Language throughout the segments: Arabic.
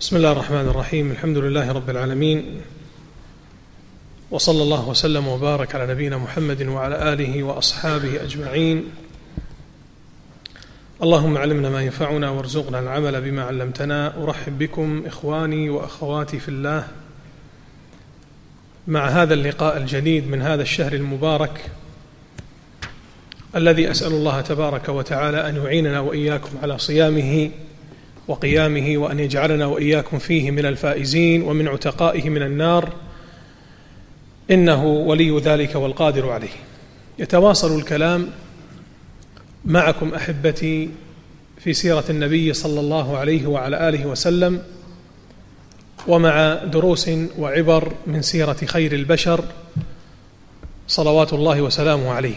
بسم الله الرحمن الرحيم. الحمد لله رب العالمين، وصلى الله وسلم وبارك على نبينا محمد وعلى آله وأصحابه أجمعين. اللهم علمنا ما ينفعنا وارزقنا العمل بما علمتنا. أرحب بكم إخواني وأخواتي في الله مع هذا اللقاء الجديد من هذا الشهر المبارك الذي أسأل الله تبارك وتعالى أن يعيننا وإياكم على صيامه وقيامه، وأن يجعلنا وإياكم فيه من الفائزين ومن عتقائه من النار، إنه ولي ذلك والقادر عليه. يتواصل الكلام معكم أحبتي في سيرة النبي صلى الله عليه وعلى آله وسلم، ومع دروس وعبر من سيرة خير البشر صلوات الله وسلامه عليه.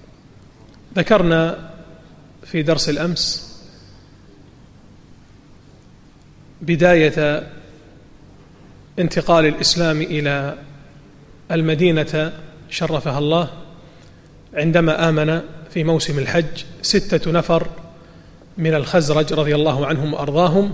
ذكرنا في درس الأمس بداية انتقال الإسلام إلى المدينة شرفها الله، عندما آمن في موسم الحج 6 نفر من الخزرج رضي الله عنهم وأرضاهم،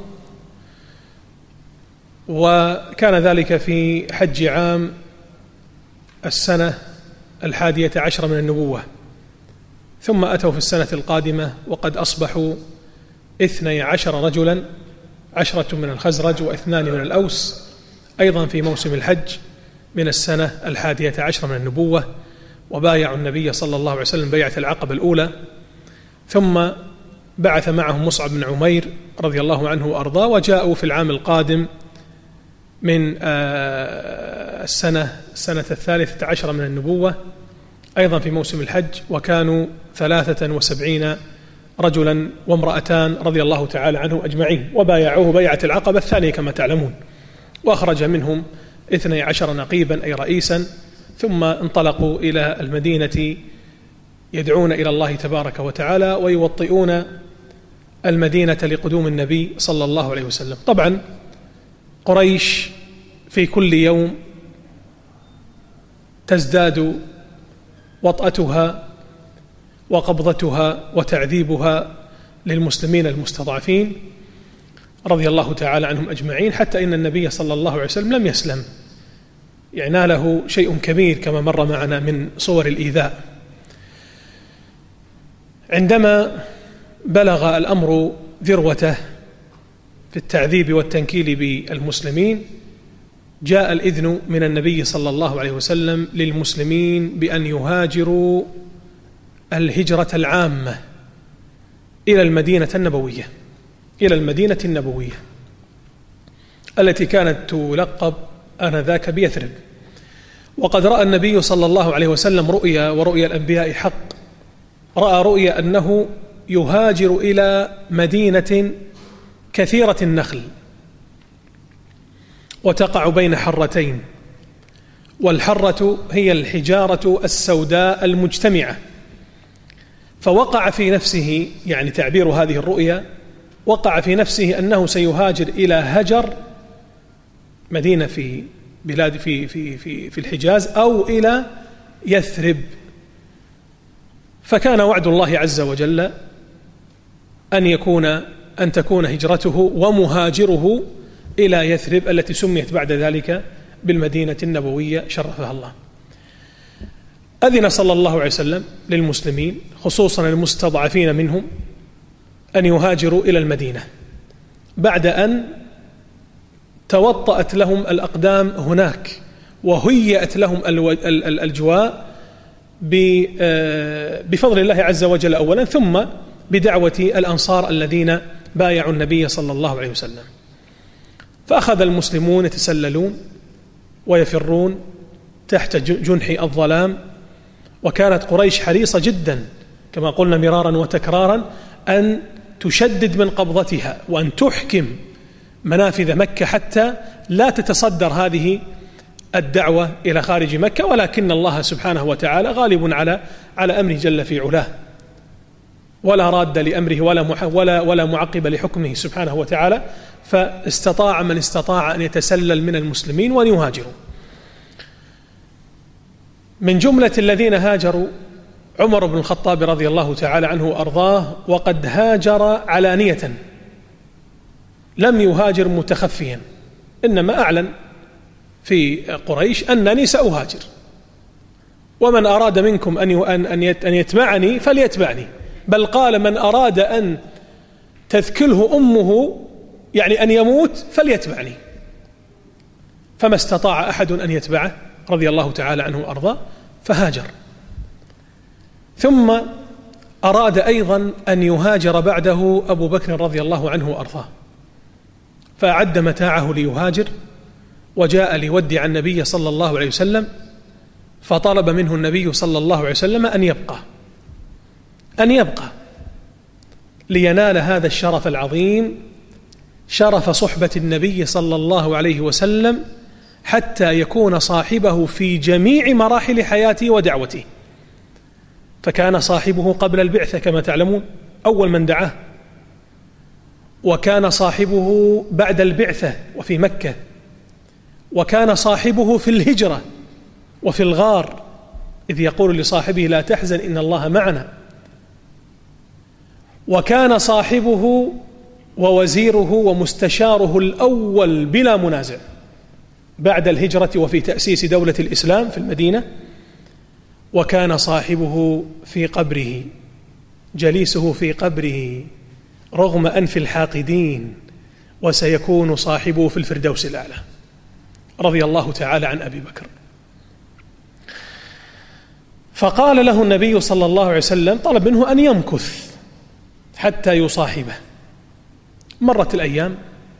وكان ذلك في حج عام السنة 11 من النبوة. ثم أتوا في السنة القادمة وقد أصبحوا 12 رجلا، 10 من الخزرج و2 من الأوس، أيضا في موسم الحج من السنة 11 من النبوة، وبايعوا النبي صلى الله عليه وسلم بيعة العقبة الأولى. ثم بعث معهم مصعب بن عمير رضي الله عنه وأرضاه، وجاءوا في العام القادم من السنة 13 من النبوة، أيضا في موسم الحج، وكانوا 73 رجلا وامرأتان رضي الله تعالى عنهم أجمعين، وبايعوه بيعة العقبة الثانية كما تعلمون، وأخرج منهم 12 نقيبا أي رئيسا. ثم انطلقوا إلى المدينة يدعون إلى الله تبارك وتعالى ويوطئون المدينة لقدوم النبي صلى الله عليه وسلم. طبعا قريش في كل يوم تزداد وطأتها وقبضتها وتعذيبها للمسلمين المستضعفين رضي الله تعالى عنهم أجمعين، حتى إن النبي صلى الله عليه وسلم لم يسلم، يعني ناله شيء كبير كما مر معنا من صور الإيذاء. عندما بلغ الأمر ذروته في التعذيب والتنكيل بالمسلمين، جاء الإذن من النبي صلى الله عليه وسلم للمسلمين بأن يهاجروا الهجرة العامة إلى المدينة النبوية، إلى المدينة النبوية التي كانت تلقب آنذاك بيثرب. وقد رأى النبي صلى الله عليه وسلم رؤيا، ورؤيا الأنبياء حق، رأى رؤيا أنه يهاجر إلى مدينة كثيرة النخل وتقع بين حرتين، والحرة هي الحجارة السوداء المجتمعة. فوقع في نفسه، يعني تعبير هذه الرؤيا، وقع في نفسه أنه سيهاجر إلى هجر، مدينة في بلاد في الحجاز، أو إلى يثرب. فكان وعد الله عز وجل أن تكون هجرته ومهاجره إلى يثرب التي سميت بعد ذلك بالمدينة النبوية شرفها الله. أذن صلى الله عليه وسلم للمسلمين خصوصا المستضعفين منهم أن يهاجروا إلى المدينة بعد أن توطأت لهم الأقدام هناك، وهيأت لهم الأجواء بفضل الله عز وجل أولا، ثم بدعوة الأنصار الذين بايعوا النبي صلى الله عليه وسلم. فأخذ المسلمون يتسللون ويفرون تحت جنح الظلام، وكانت قريش حريصة جدا كما قلنا مرارا وتكرارا أن تشدد من قبضتها وأن تحكم منافذ مكة حتى لا تتصدر هذه الدعوة إلى خارج مكة، ولكن الله سبحانه وتعالى غالب على أمره جل في علاه، ولا راد لأمره ولا معقب لحكمه سبحانه وتعالى. فاستطاع من استطاع أن يتسلل من المسلمين وأن يهاجروا. من جملة الذين هاجروا عمر بن الخطاب رضي الله تعالى عنه وأرضاه، وقد هاجر علانية، لم يهاجر متخفيا، إنما أعلن في قريش أنني سأهاجر، ومن أراد منكم أن يتبعني فليتبعني، بل قال من أراد أن تثكله أمه يعني أن يموت فليتبعني، فما استطاع أحد أن يتبعه رضي الله تعالى عنه وأرضاه فهاجر. ثم أراد أيضا أن يهاجر بعده أبو بكر رضي الله عنه وأرضاه، فأعد متاعه ليهاجر، وجاء ليودع النبي صلى الله عليه وسلم، فطلب منه النبي صلى الله عليه وسلم أن يبقى لينال هذا الشرف العظيم، شرف صحبة النبي صلى الله عليه وسلم، حتى يكون صاحبه في جميع مراحل حياته ودعوته. فكان صاحبه قبل البعثة كما تعلمون أول من دعاه، وكان صاحبه بعد البعثة وفي مكة، وكان صاحبه في الهجرة وفي الغار إذ يقول لصاحبه لا تحزن إن الله معنا، وكان صاحبه ووزيره ومستشاره الأول بلا منازع بعد الهجرة وفي تأسيس دولة الإسلام في المدينة، وكان صاحبه في قبره، جليسه في قبره رغم أنف الحاقدين، وسيكون صاحبه في الفردوس الأعلى رضي الله تعالى عن أبي بكر. فقال له النبي صلى الله عليه وسلم، طلب منه أن يمكث حتى يصاحبه. مرت الأيام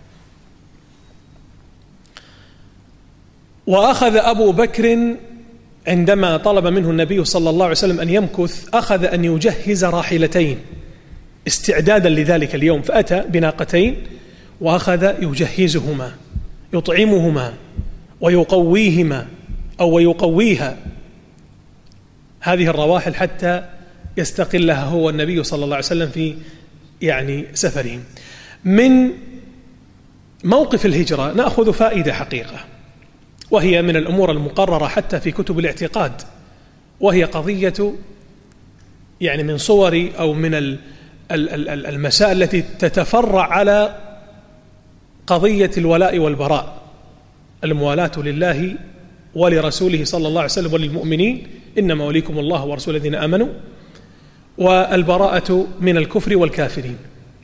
وأخذ أبو بكر عندما طلب منه النبي صلى الله عليه وسلم أن يمكث أخذ أن يجهز راحلتين استعدادا لذلك اليوم، فأتى بناقتين وأخذ يجهزهما يطعمهما ويقويهما أو ويقويها هذه الرواحل حتى يستقلها هو النبي صلى الله عليه وسلم في سفرهم. من موقف الهجرة نأخذ فائدة حقيقة، وهي من الأمور المقررة حتى في كتب الاعتقاد، وهي قضية من صور أو من المسائل التي تتفرع على قضية الولاء والبراء، الموالاة لله ولرسوله صلى الله عليه وسلم وللمؤمنين، إنما وليكم الله ورسوله الذين آمنوا، والبراءة من الكفر والكافرين.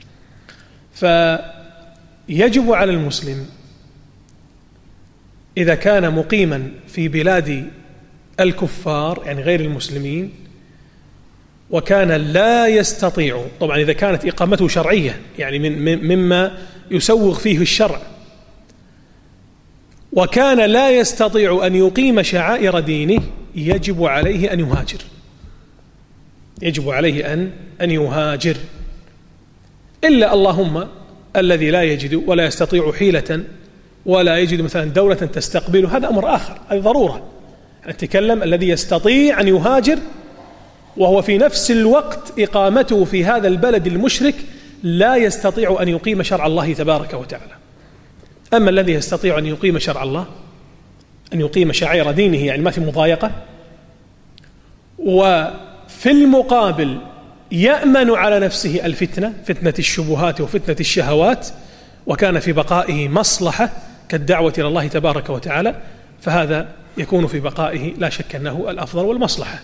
فيجب على المسلم إذا كان مقيما في بلاد الكفار غير المسلمين، وكان لا يستطيع، طبعا إذا كانت إقامته شرعية مما يسوغ فيه الشرع، وكان لا يستطيع أن يقيم شعائر دينه، يجب عليه أن يهاجر، يجب عليه أن يهاجر، إلا اللهم الذي لا يجد ولا يستطيع حيلة ولا يجد مثلا دولة تستقبله، هذا أمر آخر، هذه ضرورة. نتكلم الذي يستطيع أن يهاجر وهو في نفس الوقت إقامته في هذا البلد المشرك لا يستطيع أن يقيم شرع الله تبارك وتعالى. أما الذي يستطيع أن يقيم شرع الله، أن يقيم شعائر دينه، ما في مضايقة، وفي المقابل يأمن على نفسه الفتنة، فتنة الشبهات وفتنة الشهوات، وكان في بقائه مصلحة كالدعوة إلى الله تبارك وتعالى، فهذا يكون في بقائه لا شك أنه الأفضل والمصلحة.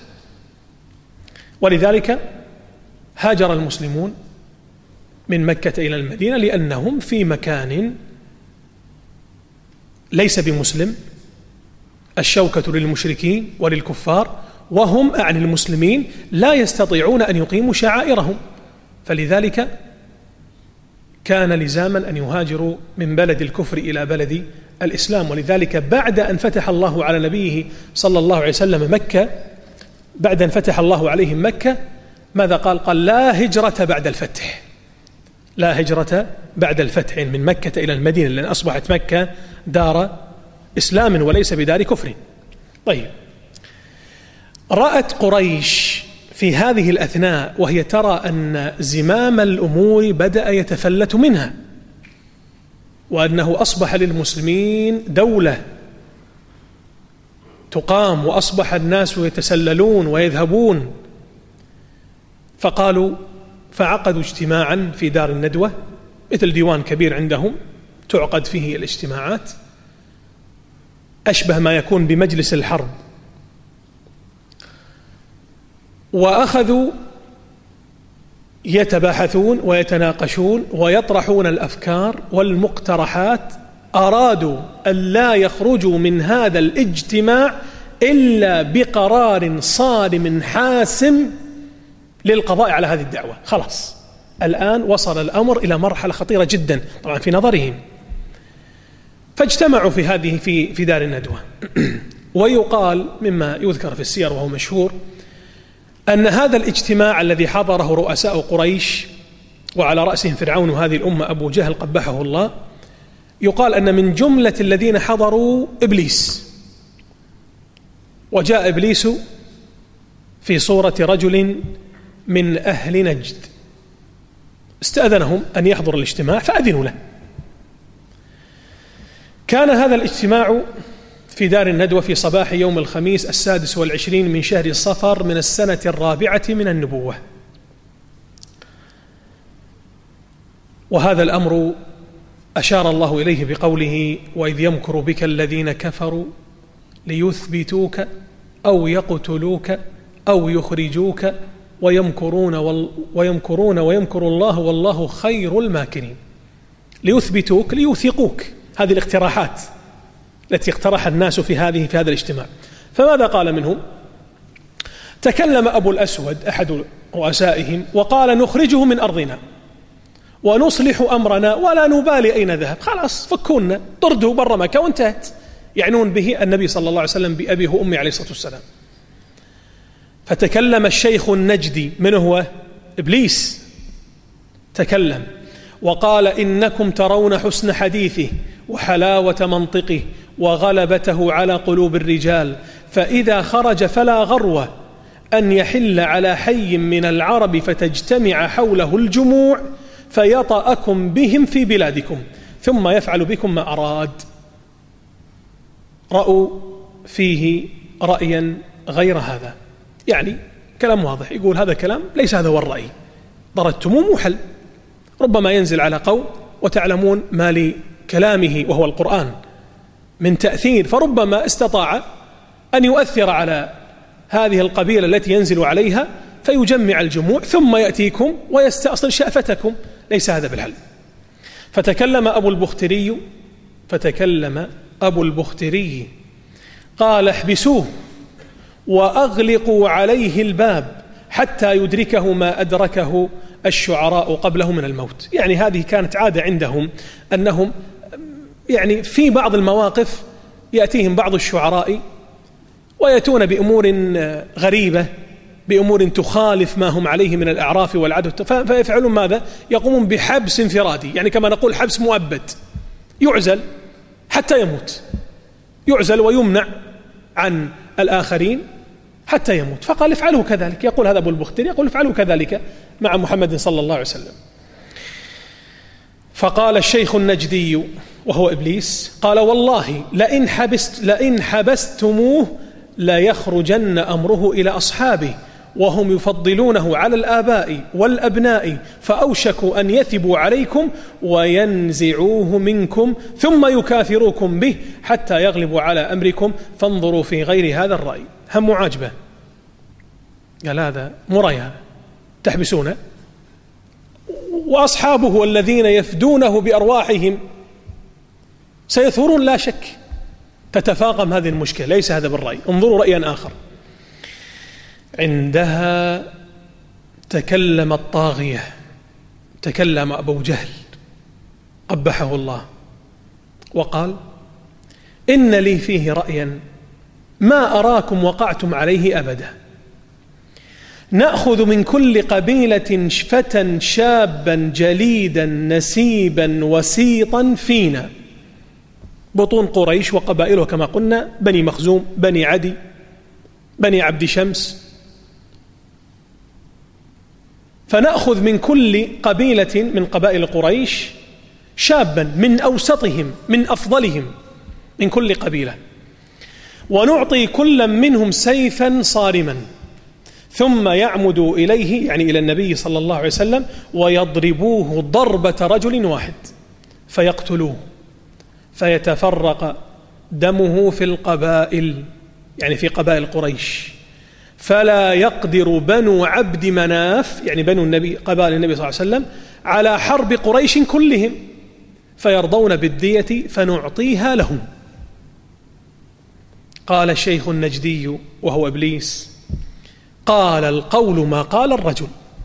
ولذلك هاجر المسلمون من مكة إلى المدينة، لأنهم في مكان ليس بمسلم، الشوكة للمشركين وللكفار، وهم أعني المسلمين لا يستطيعون أن يقيموا شعائرهم، فلذلك كان لزاما أن يهاجروا من بلد الكفر إلى بلد الإسلام. ولذلك بعد أن فتح الله على نبيه صلى الله عليه وسلم مكة، بعد أن فتح الله عليهم مكة، ماذا قال؟ قال لا هجرة بعد الفتح، لا هجرة بعد الفتح من مكة إلى المدينة، لأن أصبحت مكة دار إسلام وليس بدار كفر. طيب، رأت قريش في هذه الأثناء وهي ترى أن زمام الأمور بدأ يتفلت منها، وأنه أصبح للمسلمين دولة تقام، وأصبح الناس يتسللون ويذهبون، فعقدوا اجتماعا في دار الندوة مثل ديوان كبير عندهم تعقد فيه الاجتماعات، أشبه ما يكون بمجلس الحرب. وأخذوا يتباحثون ويتناقشون ويطرحون الأفكار والمقترحات، أرادوا أن لا يخرجوا من هذا الاجتماع إلا بقرار صارم حاسم للقضاء على هذه الدعوة. خلاص الآن وصل الأمر إلى مرحلة خطيرة جدا طبعا في نظرهم. فاجتمعوا في دار الندوة. ويقال مما يذكر في السير وهو مشهور أن هذا الاجتماع الذي حضره رؤساء قريش وعلى رأسهم فرعون هذه الأمة أبو جهل قبحه الله، يقال أن من جملة الذين حضروا إبليس، وجاء إبليس في صورة رجل من أهل نجد، استأذنهم أن يحضر الاجتماع فأذنوا له. كان هذا الاجتماع في دار الندوة في صباح يوم الخميس 26 من شهر صفر من السنة 4 من النبوة. وهذا الأمر أشار الله إليه بقوله: وإذ يمكر بك الذين كفروا ليثبتوك أو يقتلوك أو يخرجوك ويمكرون ويمكر الله والله خير الماكرين. ليثبتوك ليوثقوك، هذه الاقتراحات التي اقترح الناس في هذا الاجتماع. فماذا قال منهم؟ تكلم أبو الأسود أحد رؤسائهم وقال: نخرجه من أرضنا ونصلح أمرنا ولا نبالي أين ذهب، خلاص فكونا، طرده برا مكة وانتهت. يعنون به النبي صلى الله عليه وسلم بأبيه وأمي عليه الصلاة والسلام. فتكلم الشيخ النجدي، من هو؟ إبليس، تكلم وقال: إنكم ترون حسن حديثه وحلاوة منطقه وغلبته على قلوب الرجال، فإذا خرج فلا غروة أن يحل على حي من العرب فتجتمع حوله الجموع فيطأكم بهم في بلادكم ثم يفعل بكم ما أراد. رأوا فيه رأيا غير هذا، يعني كلام واضح، يقول هذا كلام ليس هذا هو الرأي، ضربتموه محل، ربما ينزل على قوم وتعلمون ما لكلامه وهو القرآن من تأثير، فربما استطاع أن يؤثر على هذه القبيلة التي ينزل عليها فيجمع الجموع ثم يأتيكم ويستأصل شأفتكم، ليس هذا بالحل. فتكلم أبو البختري قال: احبسوه وأغلقوا عليه الباب حتى يدركه ما أدركه الشعراء قبله من الموت. يعني هذه كانت عادة عندهم، أنهم يعني في بعض المواقف يأتيهم بعض الشعراء ويأتون بأمور غريبة، بأمور تخالف ما هم عليه من الأعراف والعادة، فيفعلون ماذا؟ يقومون بحبس انفرادي، يعني كما نقول حبس مؤبد، يعزل حتى يموت، يعزل ويمنع عن الآخرين حتى يموت. فقال: افعلوا كذلك. يقول هذا أبو البختري، يقول: افعلوا كذلك مع محمد صلى الله عليه وسلم. فقال الشيخ النجدي وهو إبليس، قال: والله لئن حبستموه ليخرجن أمره إلى أصحابه وهم يفضلونه على الآباء والأبناء، فأوشكوا أن يثبوا عليكم وينزعوه منكم ثم يكاثروكم به حتى يغلبوا على أمركم، فانظروا في غير هذا الرأي. هم عاجبة، قال: هذا مريا تحبسونه، وأصحابه الذين يفدونه بأرواحهم سيثورون لا شك. تتفاقم هذه المشكلة، ليس هذا بالرأي، انظروا رأيا آخر. عندها تكلم الطاغية، تكلم أبو جهل قبحه الله وقال: إن لي فيه رأيا ما أراكم وقعتم عليه أبدا. نأخذ من كل قبيلة فتى شابا جليدا نسيبا وسيطا فينا، بطون قريش وقبائله كما قلنا: بني مخزوم، بني عدي، بني عبد شمس. فنأخذ من كل قبيلة من قبائل قريش شابا من أوسطهم من أفضلهم من كل قبيلة، ونعطي كل منهم سيفا صارما، ثم يعمد إليه يعني إلى النبي صلى الله عليه وسلم ويضربوه ضربة رجل واحد فيقتلوه فيتفرق دمه في القبائل، يعني في قبائل قريش، فلا يقدر بنو عبد مناف يعني بنو النبي قبائل النبي صلى الله عليه وسلم على حرب قريش كلهم، فيرضون بالدية فنعطيها لهم. قال الشيخ النجدي وهو إبليس: قال القول ما قال الرجل.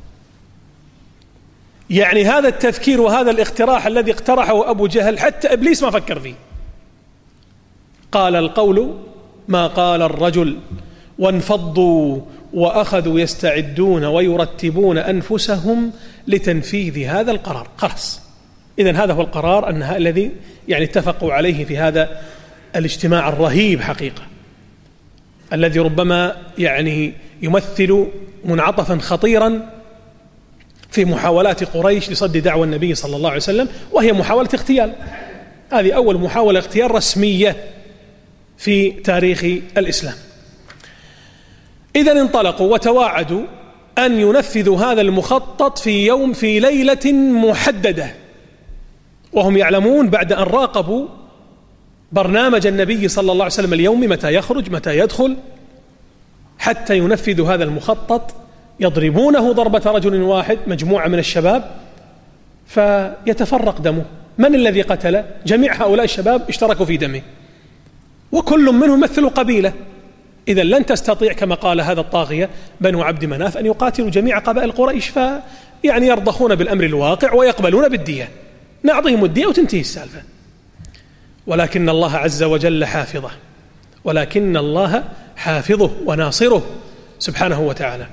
يعني هذا التفكير وهذا الاقتراح الذي اقترحه أبو جهل حتى إبليس ما فكر فيه. قال القول ما قال الرجل، وانفضوا وأخذوا يستعدون ويرتبون أنفسهم لتنفيذ هذا القرار. خلاص، إذن هذا هو القرار الذي يعني اتفقوا عليه في هذا الاجتماع الرهيب حقيقة، الذي ربما يعني يمثل منعطفا خطيرا في محاولات قريش لصد دعوى النبي صلى الله عليه وسلم، وهي محاولة اغتيال. هذه أول محاولة اغتيال رسمية في تاريخ الإسلام. إذن انطلقوا وتواعدوا أن ينفذوا هذا المخطط في ليلة محددة، وهم يعلمون بعد أن راقبوا برنامج النبي صلى الله عليه وسلم اليومي، متى يخرج متى يدخل، حتى ينفذوا هذا المخطط. يضربونه ضربة رجل واحد، مجموعة من الشباب، فيتفرق دمه. من الذي قتله؟ جميع هؤلاء الشباب اشتركوا في دمه، وكل منهم مثل قبيلة. إذا لن تستطيع كما قال هذا الطاغية بنو عبد مناف أن يقاتلوا جميع قبائل قريش، فيعني يرضخون بالأمر الواقع ويقبلون بالدية، نعطيهم الدية وتنتهي السالفة. ولكن الله عز وجل حافظه، ولكن الله حافظه وناصره سبحانه وتعالى.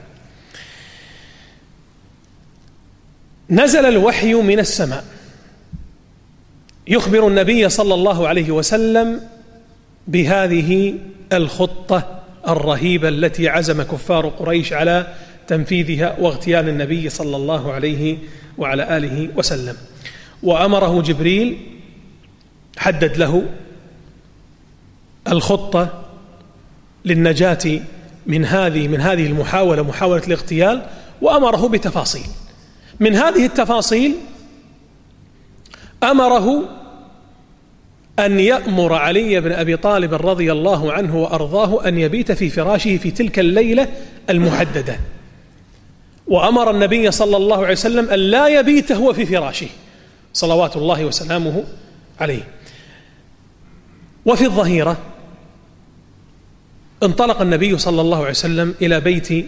نزل الوحي من السماء يخبر النبي صلى الله عليه وسلم بهذه الخطة الرهيبة التي عزم كفار قريش على تنفيذها واغتيال النبي صلى الله عليه وعلى آله وسلم. وأمره جبريل، حدد له الخطة للنجاة من هذه المحاولة، محاولة الاغتيال، وأمره بتفاصيل. من هذه التفاصيل أمره أن يأمر علي بن أبي طالب رضي الله عنه وأرضاه أن يبيت في فراشه في تلك الليلة المحددة، وأمر النبي صلى الله عليه وسلم أن لا يبيت هو في فراشه صلوات الله وسلامه عليه. وفي الظهيرة انطلق النبي صلى الله عليه وسلم إلى بيت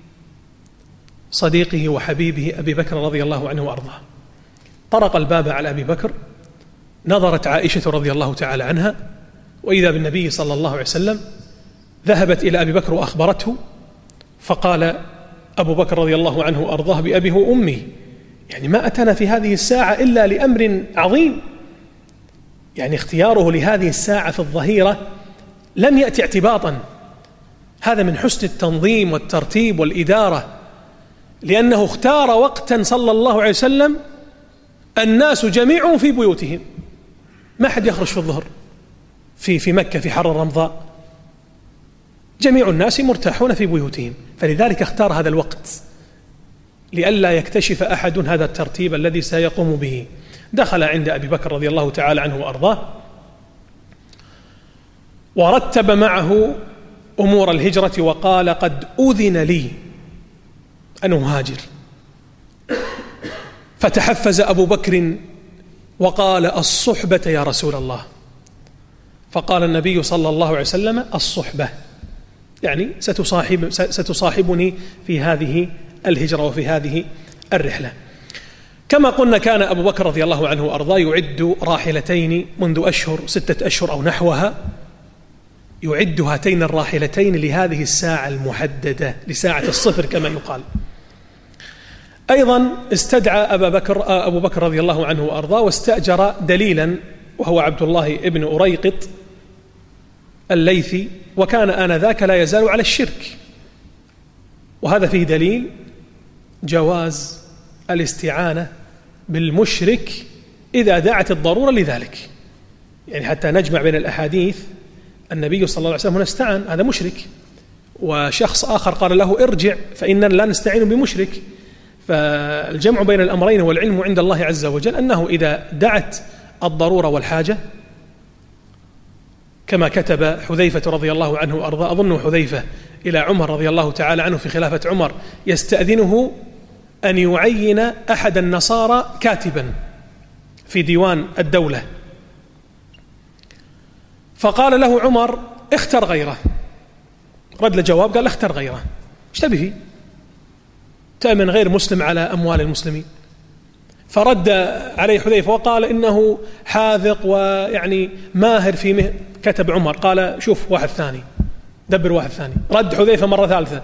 صديقه وحبيبه أبي بكر رضي الله عنه وأرضاه. طرق الباب على أبي بكر، نظرت عائشة رضي الله تعالى عنها وإذا بالنبي صلى الله عليه وسلم. ذهبت إلى أبي بكر وأخبرته، فقال أبو بكر رضي الله عنه وأرضاه بأبيه وأمي، يعني ما أتنا في هذه الساعة إلا لأمر عظيم. يعني اختياره لهذه الساعة في الظهيرة لم يأتي اعتباطا، هذا من حسن التنظيم والترتيب والإدارة، لأنه اختار وقتا صلى الله عليه وسلم الناس جميعهم في بيوتهم، ما حد يخرج في الظهر في مكة في حر الرمضاء، جميع الناس مرتاحون في بيوتهم، فلذلك اختار هذا الوقت لئلا يكتشف أحد هذا الترتيب الذي سيقوم به. دخل عند أبي بكر رضي الله تعالى عنه وأرضاه، ورتب معه أمور الهجرة، وقال: قد أذن لي أن أهاجر. فتحفز أبو بكر وقال: الصحبة يا رسول الله. فقال النبي صلى الله عليه وسلم: الصحبة يعني ستصاحبني في هذه الهجرة وفي هذه الرحلة. كما قلنا كان أبو بكر رضي الله عنه وأرضاه يعد راحلتين منذ 6 أشهر أو نحوها، يعد هاتين الراحلتين لهذه الساعة المحددة، لساعة الصفر كما يقال. أيضا استدعى أبو بكر رضي الله عنه وأرضاه واستأجر دليلا، وهو عبد الله ابن أريقط الليثي، وكان آنذاك لا يزال على الشرك، وهذا فيه دليل جواز الاستعانة بالمشرك إذا دعت الضرورة لذلك. يعني حتى نجمع بين الأحاديث، النبي صلى الله عليه وسلم هنا استعان، هذا مشرك، وشخص آخر قال له ارجع فإننا لا نستعين بمشرك. فالجمع بين الأمرين والعلم عند الله عز وجل أنه إذا دعت الضرورة والحاجة، كما كتب حذيفة رضي الله عنه وأرضاه، أظن حذيفة، إلى عمر رضي الله تعالى عنه في خلافة عمر يستأذنه أن يعين أحد النصارى كاتبا في ديوان الدولة، فقال له عمر اختر غيره. رد له جواب قال اختر غيره، ايش تبي فيه؟ تأمن غير مسلم على أموال المسلمين. فرد عليه حذيفة وقال إنه حاذق ويعني ماهر في مهنة. كتب عمر قال شوف واحد ثاني، دبر واحد ثاني. رد حذيفة مرة ثالثة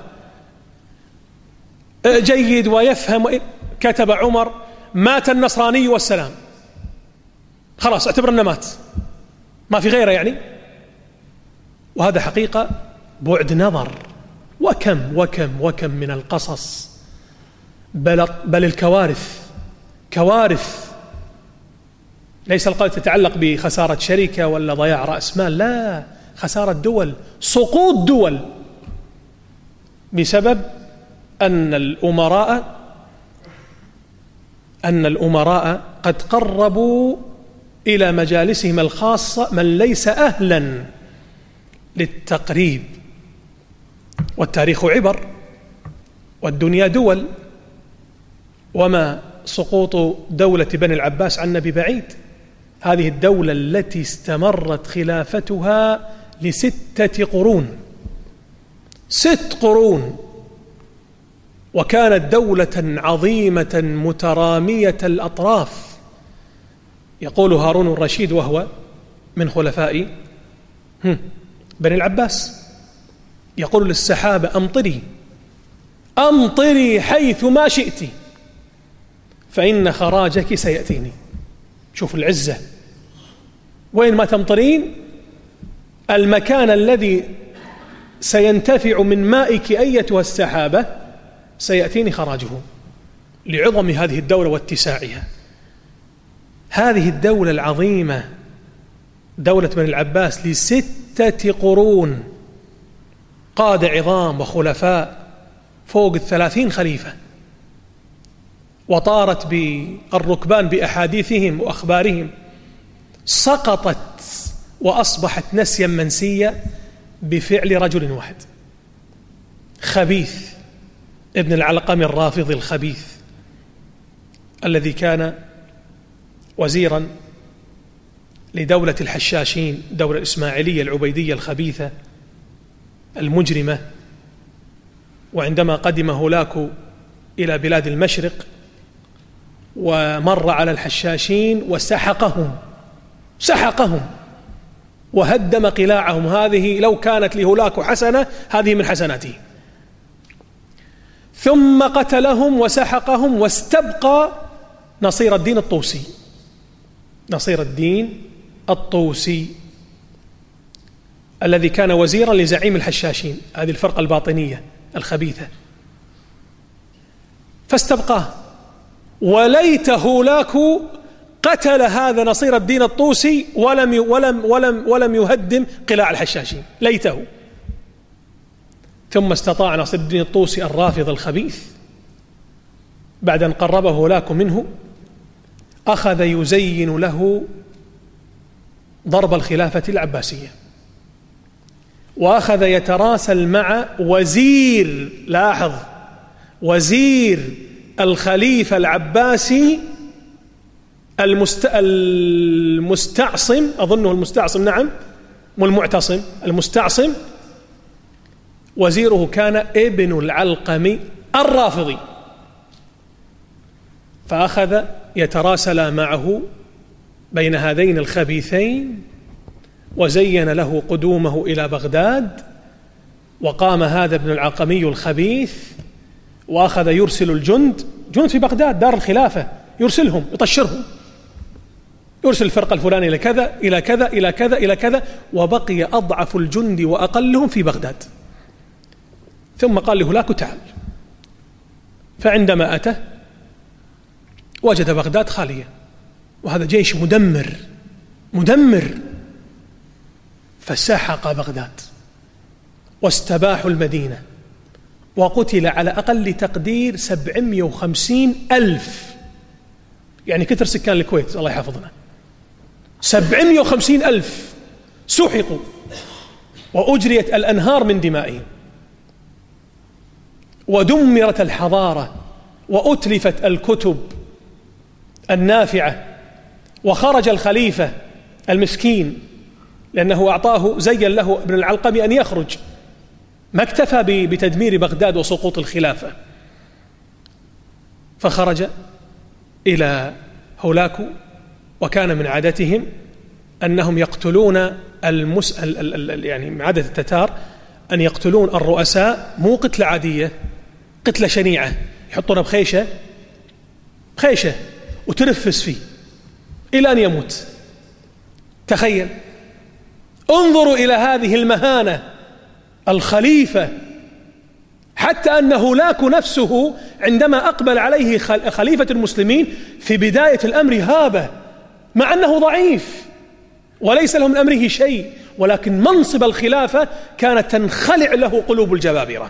جيد ويفهم. كتب عمر مات النصراني والسلام، خلاص اعتبر أنه مات، ما في غيره يعني. وهذا حقيقة بعد نظر. وكم وكم وكم من القصص، بل الكوارث، كوارث ليس القضية تتعلق بخسارة شركة ولا ضياع رأس مال، لا، خسارة دول، سقوط دول، بسبب أن الأمراء قد قربوا إلى مجالسهم الخاصة من ليس أهلا للتقريب. والتاريخ عبر والدنيا دول، وما سقوط دولة بني العباس عنا ببعيد. هذه الدولة التي استمرت خلافتها ل6 قرون، 6 قرون، وكانت دولة عظيمة مترامية الأطراف. يقول هارون الرشيد وهو من خلفاء بني العباس، يقول للسحابة أمطري حيث ما شئت فإن خراجك سيأتيني. شوف العزة، وين ما تمطرين المكان الذي سينتفع من مائك أيتها السحابة سيأتيني خراجه، لعظم هذه الدولة واتساعها. هذه الدولة العظيمة دولة بني العباس ل6 قرون، قاد عظام وخلفاء فوق 30 خليفة، وطارت بالركبان بأحاديثهم وأخبارهم، سقطت وأصبحت نسيا منسيا بفعل رجل واحد، خبيث ابن العلقم الرافضي الخبيث، الذي كان وزيرا لدولة الحشاشين، دولة الإسماعيلية العبيدية الخبيثة المجرمة. وعندما قدم هولاكو إلى بلاد المشرق ومر على الحشاشين سحقهم وهدم قلاعهم. هذه لو كانت لهولاكو حسنة هذه من حسناته. ثم قتلهم وسحقهم واستبقى نصير الدين الطوسي الذي كان وزيرا لزعيم الحشاشين، هذه الفرقة الباطنية الخبيثة، فاستبقاه. وليت هولاكو قتل هذا نصير الدين الطوسي ولم يهدم قلاع الحشاشين، ليته. ثم استطاع نصير الدين الطوسي الرافض الخبيث بعد أن قربه هولاكو منه، أخذ يزين له ضرب الخلافة العباسية، وأخذ يتراسل مع وزير، لاحظ، وزير الخليفة العباسي المستعصم، أظنه المستعصم، نعم، والمعتصم. المستعصم وزيره كان ابن العلقم الرافضي، فأخذ يتراسل معه بين هذين الخبيثين، وزين له قدومه إلى بغداد. وقام هذا ابن العلقمي الخبيث وأخذ يرسل جند في بغداد دار الخلافة، يرسلهم يطشرهم، يرسل الفرقة الفلانية إلى كذا إلى كذا إلى كذا إلى كذا، وبقي أضعف الجند وأقلهم في بغداد. ثم قال لهولاكو تعال. فعندما أتى وجد بغداد خالية، وهذا جيش مدمر، فسحق بغداد واستباحوا المدينة، وقتل على أقل تقدير 750,000، يعني كثر سكان الكويت الله يحفظنا. 750,000 سحقوا وأجريت الأنهار من دمائهم، ودمرت الحضارة، وأتلفت الكتب النافعة، وخرج الخليفة المسكين لأنه أعطاه زين له ابن العلقمي أن يخرج، ما اكتفى بتدمير بغداد وسقوط الخلافة، فخرج إلى هولاكو. وكان من عادتهم أنهم يقتلون يعني من عادة التتار أن يقتلون الرؤساء مو قتلة عادية، قتلة شنيعة، يحطونه بخيشة وترفس فيه إلى أن يموت. تخيل، انظروا إلى هذه المهانة. الخليفة حتى أن هولاكو نفسه عندما أقبل عليه خليفة المسلمين في بداية الأمر هابه، مع أنه ضعيف وليس له من أمره شيء، ولكن منصب الخلافة كانت تنخلع له قلوب الجبابرة،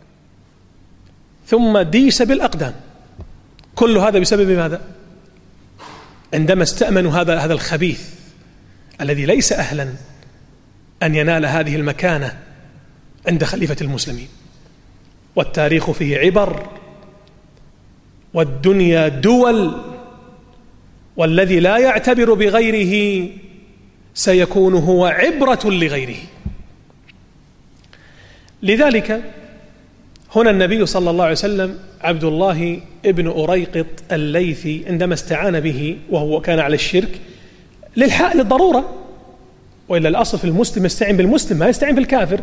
ثم ديس بالأقدام. كل هذا بسبب ماذا؟ عندما استأمنوا هذا الخبيث الذي ليس أهلا أن ينال هذه المكانة عند خليفة المسلمين. والتاريخ فيه عبر، والدنيا دول، والذي لا يعتبر بغيره سيكون هو عبرة لغيره. لذلك هنا النبي صلى الله عليه وسلم عبد الله ابن أريقط الليثي عندما استعان به وهو كان على الشرك للضرورة، وإلا الأصل في المسلم يستعين بالمسلم ما يستعين بالكافر.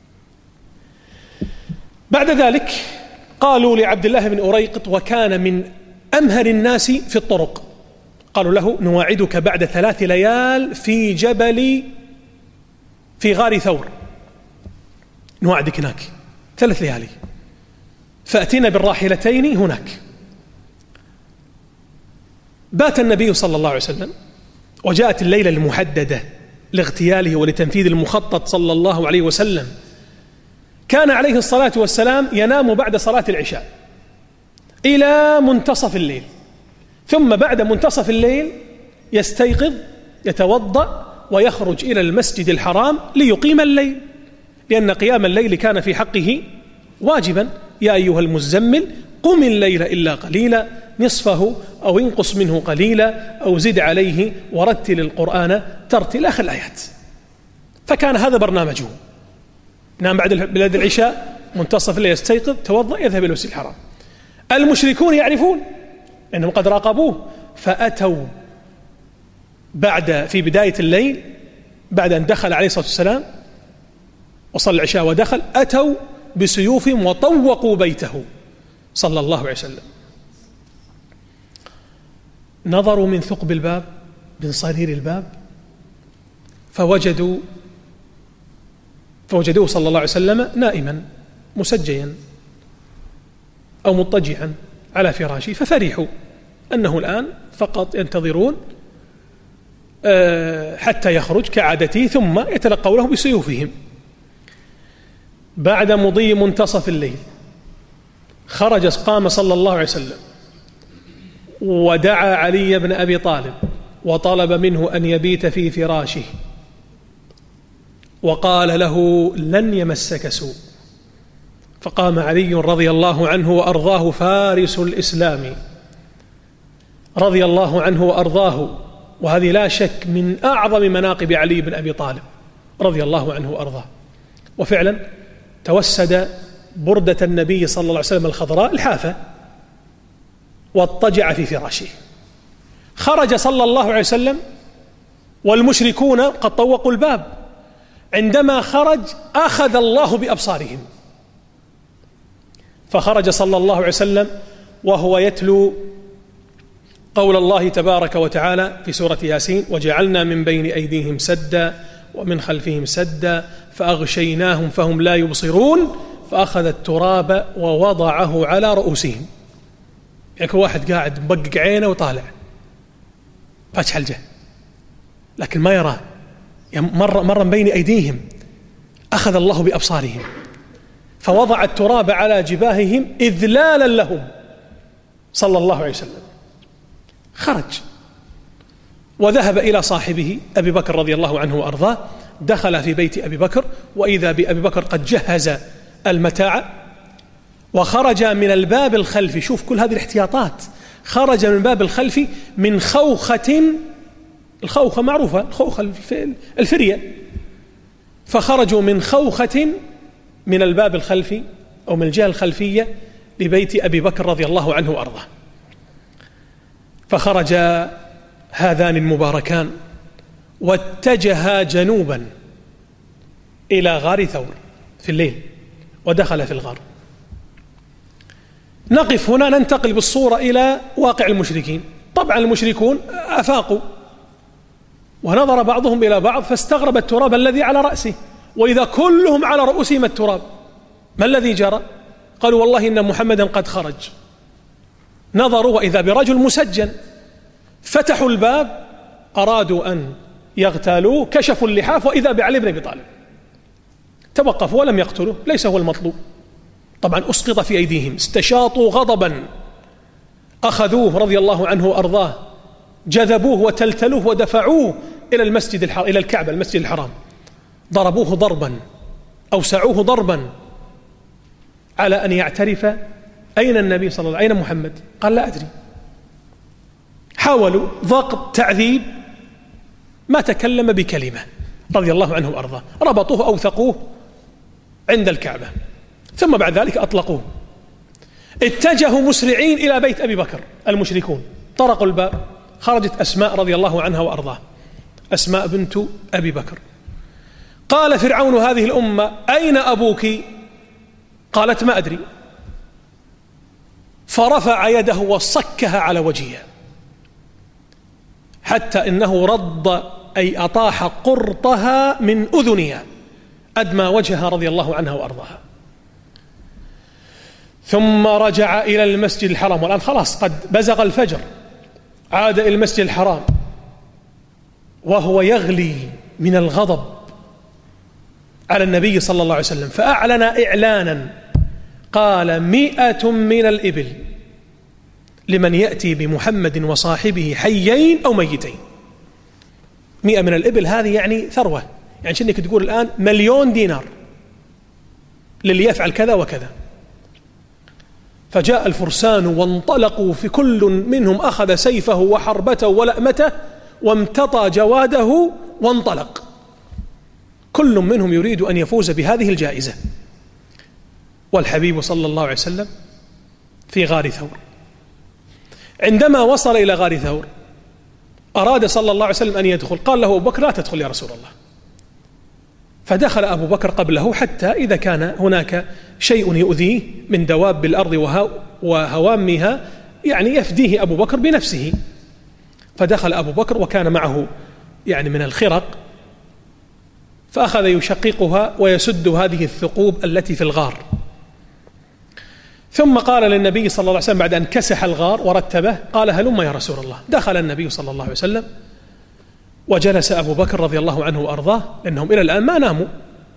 بعد ذلك قالوا لعبد الله بن أريقط، وكان من أمهر الناس في الطرق، قالوا له: نواعدك بعد 3 ليال في جبل في غار ثور، نواعدك هناك 3 ليالي، فأتينا بالراحلتين هناك. بات النبي صلى الله عليه وسلم، وجاءت الليلة المحددة لاغتياله ولتنفيذ المخطط صلى الله عليه وسلم. كان عليه الصلاة والسلام ينام بعد صلاة العشاء إلى منتصف الليل، ثم بعد منتصف الليل يستيقظ يتوضأ ويخرج إلى المسجد الحرام ليقيم الليل، لأن قيام الليل كان في حقه واجبا: يا أيها المزمل قم الليل إلا قليلا نصفه أو انقص منه قليلا أو زد عليه ورتل القرآن ترتيل، آخر الآيات. فكان هذا برنامجه: نام بعد بلاد العشاء، منتصف الليل يستيقظ، توضأ، يذهب إلى المسجد الحرام. المشركون يعرفون أنهم قد راقبوه، فأتوا في بداية الليل بعد أن دخل عليه الصلاة والسلام وصلى العشاء ودخل، أتوا بسيوفهم وطوقوا بيته صلى الله عليه وسلم. نظروا من ثقب الباب، من صرير الباب، فوجدوه صلى الله عليه وسلم نائما مسجيا أو مضطجعا على فراشه، ففرحوا أنه الآن فقط ينتظرون حتى يخرج كعادته، ثم يتلقونه بسيوفهم. بعد مضي منتصف الليل قام صلى الله عليه وسلم ودعا علي بن أبي طالب وطلب منه أن يبيت في فراشه، وقال له: لن يمسك سوء. فقام علي رضي الله عنه وأرضاه، فارس الإسلام رضي الله عنه وأرضاه، وهذه لا شك من أعظم مناقب علي بن أبي طالب رضي الله عنه وأرضاه. وفعلا توسد بردة النبي صلى الله عليه وسلم الخضراء الحافة واضطجع في فراشه. خرج صلى الله عليه وسلم والمشركون قد طوقوا الباب. عندما خرج أخذ الله بأبصارهم، فخرج صلى الله عليه وسلم وهو يتلو قول الله تبارك وتعالى في سورة ياسين: وجعلنا من بين أيديهم سدا ومن خلفهم سدا فأغشيناهم فهم لا يبصرون فأخذ التراب ووضعه على رؤوسهم. يعني واحد قاعد مبقق عينه وطالع فاتح الجه، لكن ما يراه، يعني مر من بين أيديهم. أخذ الله بأبصارهم فوضع التراب على جباههم إذلالا لهم صلى الله عليه وسلم. خرج وذهب إلى صاحبه أبي بكر رضي الله عنه وأرضاه، دخل في بيت أبي بكر وإذا بأبي بكر قد جهز المتاع، وخرج من الباب الخلفي. شوف كل هذه الاحتياطات، خرج من الباب الخلفي من خوخة، الخوخة معروفة، الخوخة الفرية، فخرجوا من خوخة من الباب الخلفي أو من الجهة الخلفية لبيت أبي بكر رضي الله عنه وأرضاه. فخرج هذان المباركان واتجها جنوبا إلى غار ثور في الليل، ودخل في الغار. نقف هنا ننتقل بالصورة إلى واقع المشركين. طبعا المشركون أفاقوا ونظر بعضهم إلى بعض فاستغرب التراب الذي على رأسه، وإذا كلهم على رؤوسهم التراب. ما الذي جرى؟ قالوا والله إن محمدا قد خرج. نظروا وإذا برجل مسجن، فتحوا الباب أرادوا أن يغتالوه، كشفوا اللحاف وإذا بعلي بن أبي طالب. توقفوا ولم يقتلوه، ليس هو المطلوب. طبعا أسقط في أيديهم، استشاطوا غضبا، أخذوه رضي الله عنه وأرضاه، جذبوه وتلتلوه ودفعوه إلى المسجد الحرام، إلى الكعبة المسجد الحرام. ضربوه ضربا، أوسعوه ضربا على أن يعترف أين النبي صلى الله عليه وسلم، أين محمد؟ قال لا أدري. حاولوا ضغط، تعذيب، ما تكلم بكلمة رضي الله عنه وأرضاه. ربطوه أوثقوه عند الكعبة، ثم بعد ذلك أطلقوه. اتجهوا مسرعين إلى بيت أبي بكر المشركون، طرقوا الباب، خرجت أسماء رضي الله عنها وأرضاه، أسماء بنت أبي بكر. قال فرعون هذه الأمة أين أبوك؟ قالت ما أدري. فرفع يده وصكها على وجهها حتى إنه رد أي أطاح قرطها من أذنها، أدمى وجهها رضي الله عنها وأرضاها. ثم رجع إلى المسجد الحرام، والآن خلاص قد بزغ الفجر، عاد إلى المسجد الحرام وهو يغلي من الغضب على النبي صلى الله عليه وسلم، فأعلن إعلانا قال 100 من الإبل لمن يأتي بمحمد وصاحبه حيين أو ميتين. 100 من الإبل هذه يعني ثروة، يعني شنك تقول الآن 1,000,000 دينار للي يفعل كذا وكذا. فجاء الفرسان وانطلقوا، في كل منهم أخذ سيفه وحربته ولأمته وامتطى جواده وانطلق، كل منهم يريد أن يفوز بهذه الجائزة. والحبيب صلى الله عليه وسلم في غار ثور. عندما وصل إلى غار ثور أراد صلى الله عليه وسلم أن يدخل، قال له أبو بكر لا تدخل يا رسول الله. فدخل أبو بكر قبله حتى إذا كان هناك شيء يؤذيه من دواب الأرض وهوامها يعني يفديه أبو بكر بنفسه. فدخل أبو بكر وكان معه يعني من الخرق، فأخذ يشققها ويسد هذه الثقوب التي في الغار. ثم قال للنبي صلى الله عليه وسلم بعد أن كسح الغار ورتبه، قال هلم يا رسول الله. دخل النبي صلى الله عليه وسلم وجلس أبو بكر رضي الله عنه وأرضاه، لأنهم إلى الآن ما ناموا.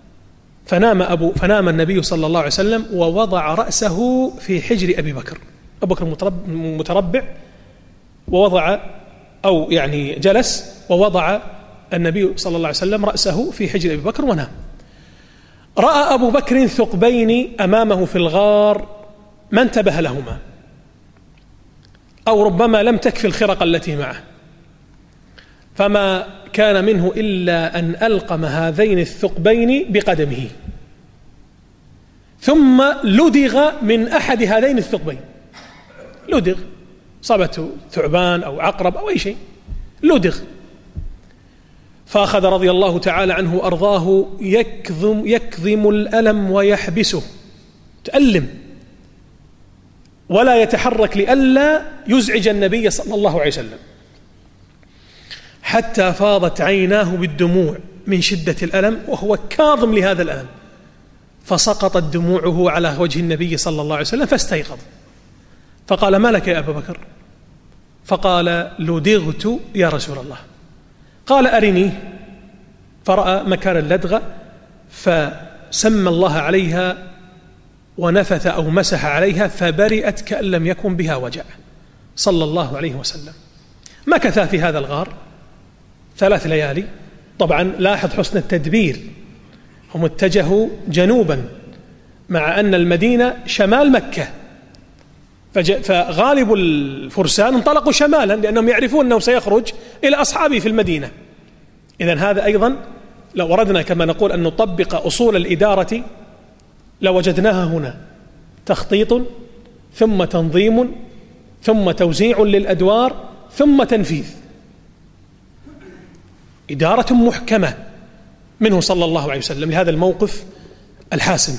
فنام النبي صلى الله عليه وسلم ووضع رأسه في حجر أبي بكر. أبو بكر متربع ووضع أو يعني جلس، ووضع النبي صلى الله عليه وسلم رأسه في حجر أبي بكر ونام. رأى أبو بكر ثقبين أمامه في الغار ما انتبه لهما، أو ربما لم تكفي الخرق التي معه، فما كان منه إلا أن ألقم هذين الثقبين بقدمه، ثم لدغ من أحد هذين الثقبين، لدغ، صابته ثعبان أو عقرب أو أي شيء، لدغ. فأخذ رضي الله تعالى عنه وأرضاه يكظم الألم ويحبسه، تألم ولا يتحرك لئلا يزعج النبي صلى الله عليه وسلم، حتى فاضت عيناه بالدموع من شدة الألم وهو كاظم لهذا الألم، فسقطت دموعه على وجه النبي صلى الله عليه وسلم فاستيقظ. فقال ما لك يا أبا بكر؟ فقال لدغت يا رسول الله. قال أرني، فرأى مكان اللدغة فسمى الله عليها ونفث أو مسح عليها فبرئت كأن لم يكن بها وجع صلى الله عليه وسلم. مكث في هذا الغار 3 ليالي. طبعا لاحظ حسن التدبير، هم اتجهوا جنوبا مع أن المدينة شمال مكة، فغالب الفرسان انطلقوا شمالا لأنهم يعرفون أنه سيخرج إلى أصحابه في المدينة. إذن هذا أيضا لو أردنا كما نقول أن نطبق أصول الإدارة لوجدناها هنا: تخطيط ثم تنظيم ثم توزيع للأدوار ثم تنفيذ. إدارة محكمة منه صلى الله عليه وسلم لهذا الموقف الحاسم.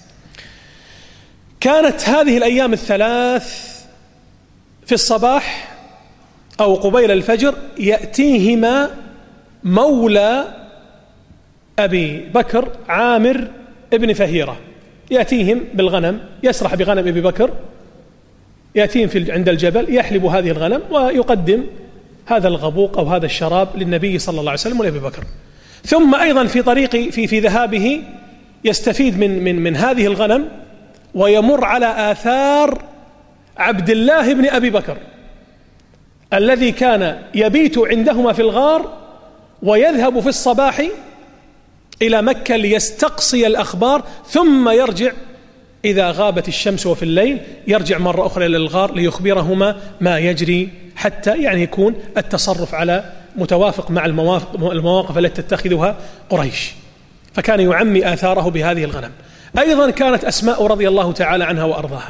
كانت هذه الأيام 3 في الصباح أو قبيل الفجر يأتيهما مولى أبي بكر عامر ابن فهيرة، يأتيهم بالغنم، يسرح بغنم أبي بكر، يأتيهم عند الجبل يحلب هذه الغنم ويقدم هذا الغبوق أو هذا الشراب للنبي صلى الله عليه وسلم ولأبي بكر. ثم أيضا في طريق في ذهابه يستفيد من هذه الغنم ويمر على آثار عبد الله بن أبي بكر الذي كان يبيت عندهما في الغار ويذهب في الصباح إلى مكة ليستقصي الأخبار، ثم يرجع إذا غابت الشمس وفي الليل يرجع مرة أخرى إلى الغار ليخبرهما ما يجري، حتى يعني يكون التصرف على متوافق مع المواقف التي تتخذها قريش. فكان يعمي آثاره بهذه الغنم. أيضا كانت أسماء رضي الله تعالى عنها وأرضاها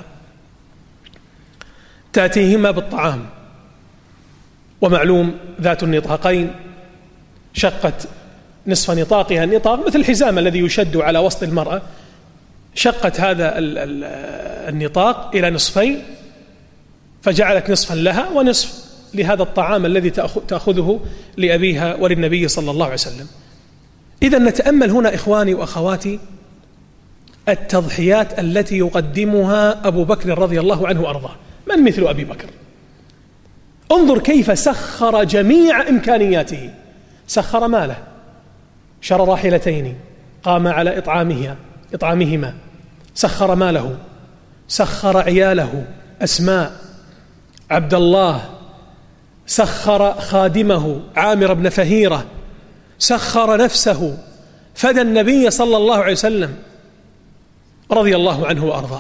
تأتيهما بالطعام، ومعلوم ذات النطاقين شقت نصف نطاقها، النطاق مثل الحزام الذي يشد على وسط المرأة، شقت هذا النطاق إلى نصفين، فجعلت نصفا لها ونصف لهذا الطعام الذي تأخذه لأبيها وللنبي صلى الله عليه وسلم. إذن نتأمل هنا إخواني وأخواتي التضحيات التي يقدمها أبو بكر رضي الله عنه وأرضاه. من مثل أبي بكر؟ انظر كيف سخر جميع إمكانياته، سخر ماله، شرى راحلتين قام على إطعامهما، سخر ماله، سخر عياله أسماء، عبد الله، سخر خادمه عامر بن فهيرة، سخر نفسه، فدى النبي صلى الله عليه وسلم رضي الله عنه وأرضاه.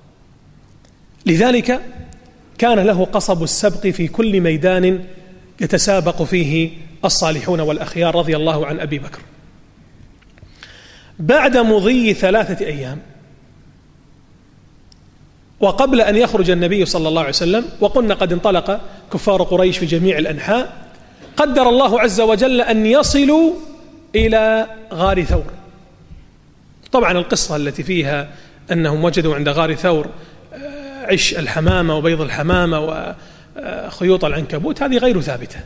لذلك كان له قصب السبق في كل ميدان يتسابق فيه الصالحون والأخيار رضي الله عن أبي بكر. بعد مضي 3 أيام وقبل أن يخرج النبي صلى الله عليه وسلم، وقلنا قد انطلق كفار قريش في جميع الأنحاء، قدر الله عز وجل أن يصلوا إلى غار ثور. طبعا القصة التي فيها أنهم وجدوا عند غار ثور عش الحمامة وبيض الحمامة وخيوط العنكبوت هذه غير ثابتة.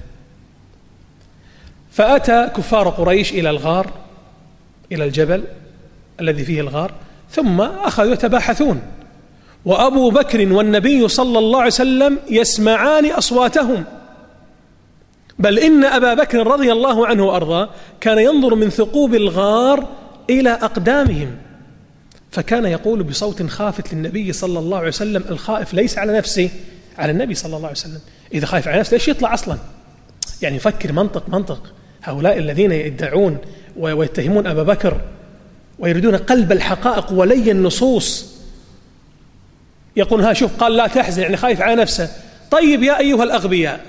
فأتى كفار قريش إلى الغار، إلى الجبل الذي فيه الغار، ثم أخذوا يتباحثون، وأبو بكر والنبي صلى الله عليه وسلم يسمعان أصواتهم، بل إن أبا بكر رضي الله عنه وأرضاه كان ينظر من ثقوب الغار إلى أقدامهم، فكان يقول بصوت خافت للنبي صلى الله عليه وسلم: الخائف ليس على نفسه، على النبي صلى الله عليه وسلم. إذا خايف على نفسه ليش يطلع أصلا؟ يعني فكر منطق هؤلاء الذين يدعون ويتهمون أبا بكر ويريدون قلب الحقائق ولي النصوص، يقول ها شوف قال لا تحزن يعني خايف على نفسه. طيب يا أيها الأغبياء،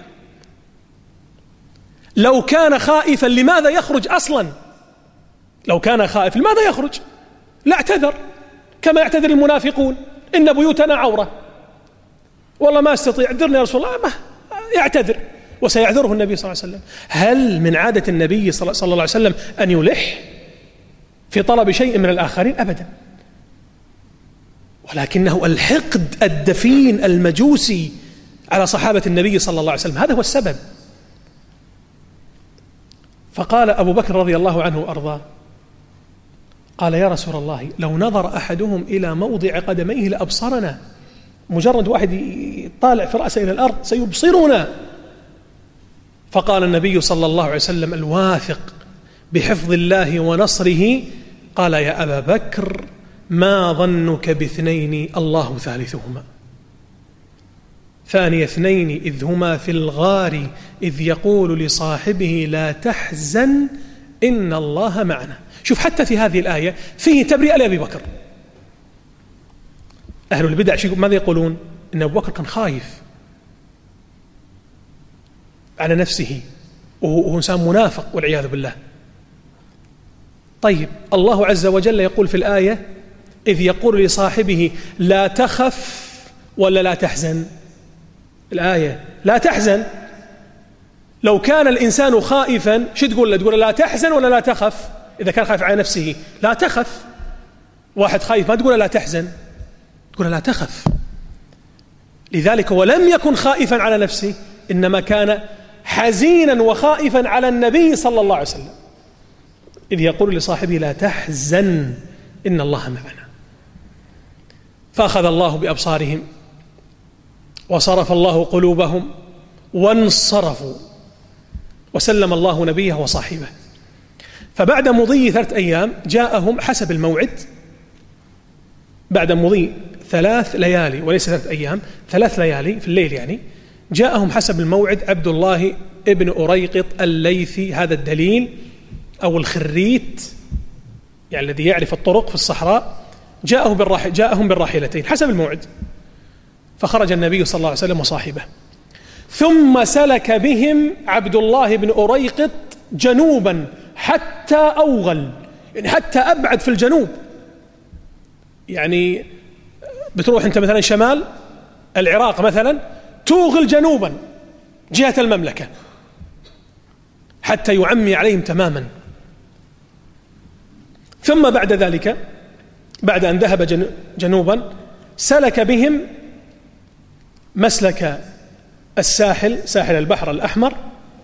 لو كان خائفا لماذا يخرج أصلا؟ لو كان خائف لماذا يخرج؟ لا اعتذر كما يعتذر المنافقون: إن بيوتنا عورة، والله ما استطيع، اعذرني يا رسول الله. ما يعتذر، وسيعذره النبي صلى الله عليه وسلم. هل من عادة النبي صلى الله عليه وسلم أن يلح في طلب شيء من الآخرين؟ أبدا، ولكنه الحقد الدفين المجوسي على صحابة النبي صلى الله عليه وسلم، هذا هو السبب. فقال أبو بكر رضي الله عنه وأرضاه، قال: يا رسول الله، لو نظر أحدهم إلى موضع قدميه لأبصرنا. مجرد واحد يطالع في رأسه إلى الأرض سيبصرنا. فقال النبي صلى الله عليه وسلم الواثق بحفظ الله ونصره: قال يا أبا بكر ما ظنك باثنين الله ثالثهما ثاني اثنين إذ هما في الغار إذ يقول لصاحبه لا تحزن إن الله معنا. شوف حتى في هذه الآية فيه تبرئة لأبي بكر. أهل البدع ماذا يقولون؟ إن أبو بكر كان خايف على نفسه وهو إنسان منافق والعياذ بالله. طيب الله عز وجل يقول في الآية إذ يقول لصاحبه لا تخف ولا لا تحزن؟ الآية لا تحزن. لو كان الإنسان خائفا شو تقول له؟ تقول لا تحزن ولا لا تخف؟ إذا كان خايف على نفسه لا تخف. واحد خايف ما تقول لا تحزن، تقول لا تخف. لذلك ولم يكن خائفا على نفسه، إنما كان حزينا وخائفا على النبي صلى الله عليه وسلم إذ يقول لصاحبه لا تحزن إن الله معنا. فأخذ الله بأبصارهم وصرف الله قلوبهم وانصرفوا وسلم الله نبيه وصاحبه. فبعد مضي 3 أيام جاءهم حسب الموعد، بعد مضي 3 ليالي وليس 3 أيام، 3 ليالي في الليل يعني، جاءهم حسب الموعد عبد الله ابن أريقط الليثي، هذا الدليل أو الخريت يعني الذي يعرف الطرق في الصحراء، جاءهم بالراحلتين حسب الموعد. فخرج النبي صلى الله عليه وسلم وصاحبه، ثم سلك بهم عبد الله بن أريقط جنوبا حتى أوغل، يعني حتى أبعد في الجنوب. يعني بتروح أنت مثلا شمال العراق مثلا، توغل جنوبا جهة المملكة حتى يعمي عليهم تماما. ثم بعد ذلك بعد أن ذهب جنوبا سلك بهم مسلك الساحل، ساحل البحر الأحمر.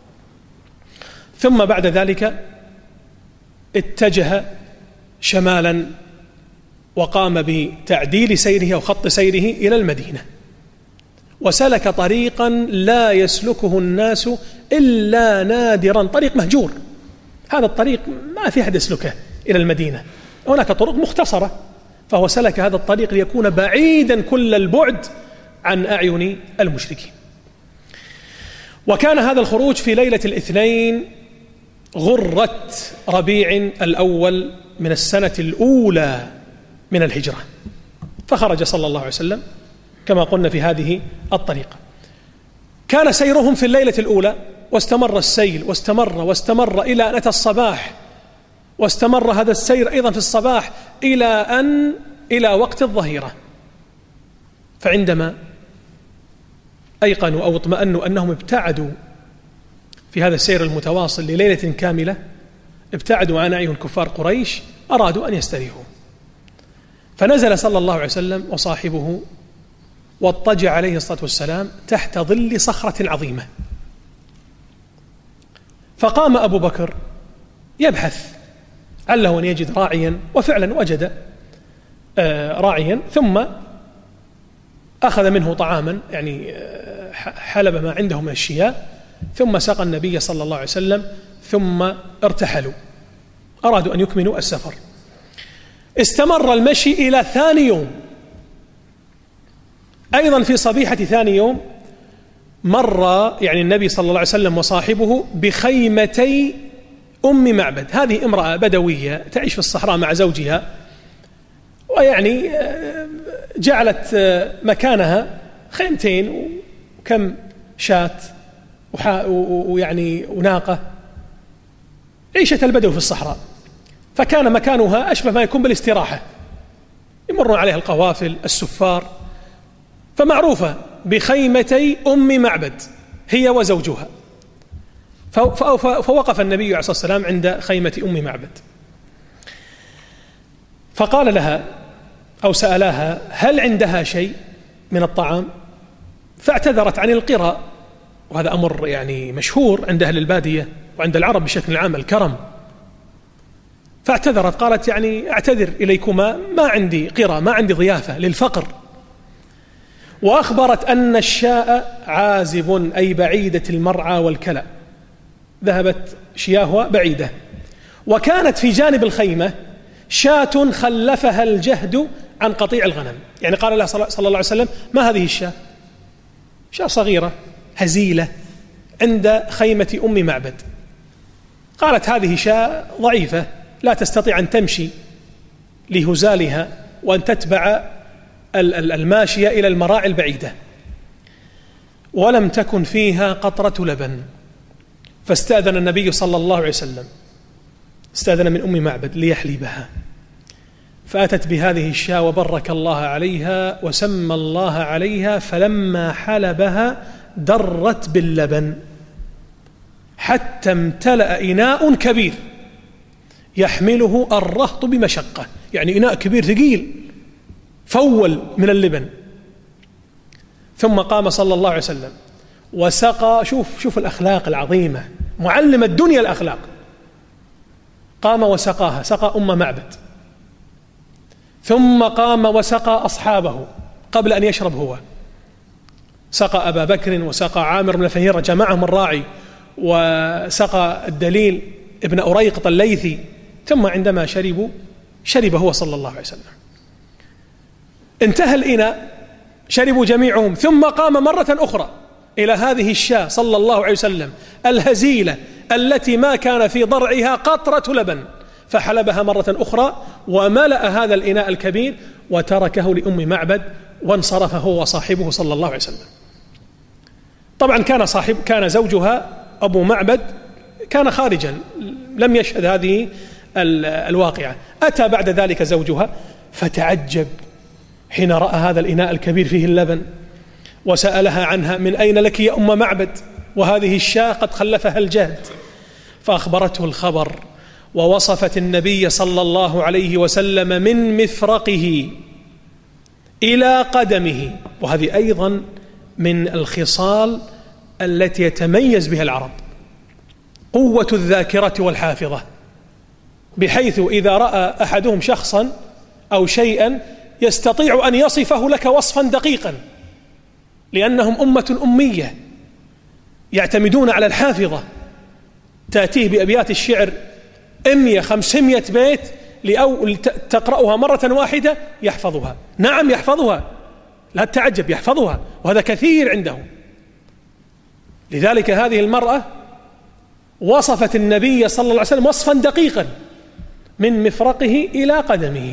ثم بعد ذلك اتجه شمالا وقام بتعديل سيره أو خط سيره إلى المدينة، وسلك طريقا لا يسلكه الناس إلا نادرا، طريق مهجور. هذا الطريق ما في أحد يسلكه إلى المدينة، هناك طرق مختصرة، فهو سلك هذا الطريق ليكون بعيدا كل البعد عن أعين المشركين. وكان هذا الخروج في ليلة الاثنين غرة ربيع الأول من السنة الأولى من الهجرة. فخرج صلى الله عليه وسلم كما قلنا في هذه الطريقة. كان سيرهم في الليلة الأولى، واستمر السيل واستمر إلى أن أتى الصباح، واستمر هذا السير أيضا في الصباح إلى وقت الظهيرة. فعندما أيقنوا أو اطمأنوا أنهم ابتعدوا في هذا السير المتواصل لليلة كاملة، ابتعدوا عن أعين كفار قريش، أرادوا أن يستريحوا. فنزل صلى الله عليه وسلم وصاحبه واضطجع عليه الصلاة والسلام تحت ظل صخرة عظيمة. فقام أبو بكر يبحث عله أن يجد راعيا، وفعلا وجد راعيا، ثم أخذ منه طعاما، يعني حلب ما عنده من الشياء، ثم سقى النبي صلى الله عليه وسلم، ثم ارتحلوا، أرادوا أن يكملوا السفر. استمر المشي إلى ثاني يوم، أيضا في صبيحة ثاني يوم مر يعني النبي صلى الله عليه وسلم وصاحبه بخيمتي أم معبد. هذه امرأة بدوية تعيش في الصحراء مع زوجها، ويعني جعلت مكانها خيمتين وكم شاة ويعني وناقة، عيشة البدو في الصحراء. فكان مكانها أشبه ما يكون بالاستراحة، يمرون عليها القوافل السفار، فمعروفة بخيمتي أم معبد هي وزوجها. فوقف النبي عليه الصلاة والسلام عند خيمة أم معبد، فقال لها أو سألها هل عندها شيء من الطعام؟ فاعتذرت عن القراء، وهذا أمر يعني مشهور عند أهل البادية وعند العرب بشكل عام، الكرم. فاعتذرت، قالت يعني أعتذر إليكما، ما عندي قراء، ما عندي ضيافة للفقر. وأخبرت أن الشاء عازب، أي بعيدة المرعى والكلى، ذهبت شياهها بعيدة. وكانت في جانب الخيمة شاة خلفها الجهد عن قطيع الغنم. يعني قال لها صلى الله عليه وسلم: ما هذه الشاة؟ شاة صغيرة هزيلة عند خيمة أم معبد. قالت: هذه شاة ضعيفة لا تستطيع أن تمشي لهزالها وأن تتبع الماشية إلى المراعي البعيدة، ولم تكن فيها قطرة لبن. فاستأذن النبي صلى الله عليه وسلم، استأذن من أم معبد ليحلبها، فأتت بهذه الشاة وبرك الله عليها وسمى الله عليها، فلما حلبها درت باللبن حتى امتلأ إناء كبير يحمله الرهط بمشقة، يعني إناء كبير ثقيل فول من اللبن. ثم قام صلى الله عليه وسلم وسقى. شوف الأخلاق العظيمة، معلم الدنيا الأخلاق. قام وسقاها، سقى أم معبد، ثم قام وسقى أصحابه قبل أن يشرب هو. سقى أبا بكر وسقى عامر بن فهيرة، جمعهم الراعي، وسقى الدليل ابن أريقط الليثي. ثم عندما شرب هو صلى الله عليه وسلم. انتهى الإناء، شربوا جميعهم، ثم قام مرة أخرى إلى هذه الشاة صلى الله عليه وسلم الهزيلة التي ما كان في ضرعها قطرة لبن، فحلبها مرة أخرى وملأ هذا الإناء الكبير وتركه لأم معبد، وانصرف هو وصاحبه صلى الله عليه وسلم. طبعا كان زوجها أبو معبد كان خارجا، لم يشهد هذه الواقعة. أتى بعد ذلك زوجها فتعجب حين رأى هذا الإناء الكبير فيه اللبن، وسألها عنها: من أين لك يا أم معبد وهذه الشاة قد خلفها الجهد؟ فأخبرته الخبر، ووصفت النبي صلى الله عليه وسلم من مفرقه إلى قدمه. وهذه أيضا من الخصال التي يتميز بها العرب، قوة الذاكرة والحافظة، بحيث إذا رأى أحدهم شخصا أو شيئا يستطيع أن يصفه لك وصفا دقيقا، لأنهم أمة أمية يعتمدون على الحافظة. تأتيه بأبيات الشعر 100-500 بيت تقرأها مرة واحدة يحفظها. نعم يحفظها، لا تعجب، يحفظها، وهذا كثير عنده. لذلك هذه المرأة وصفت النبي صلى الله عليه وسلم وصفا دقيقا من مفرقه إلى قدمه،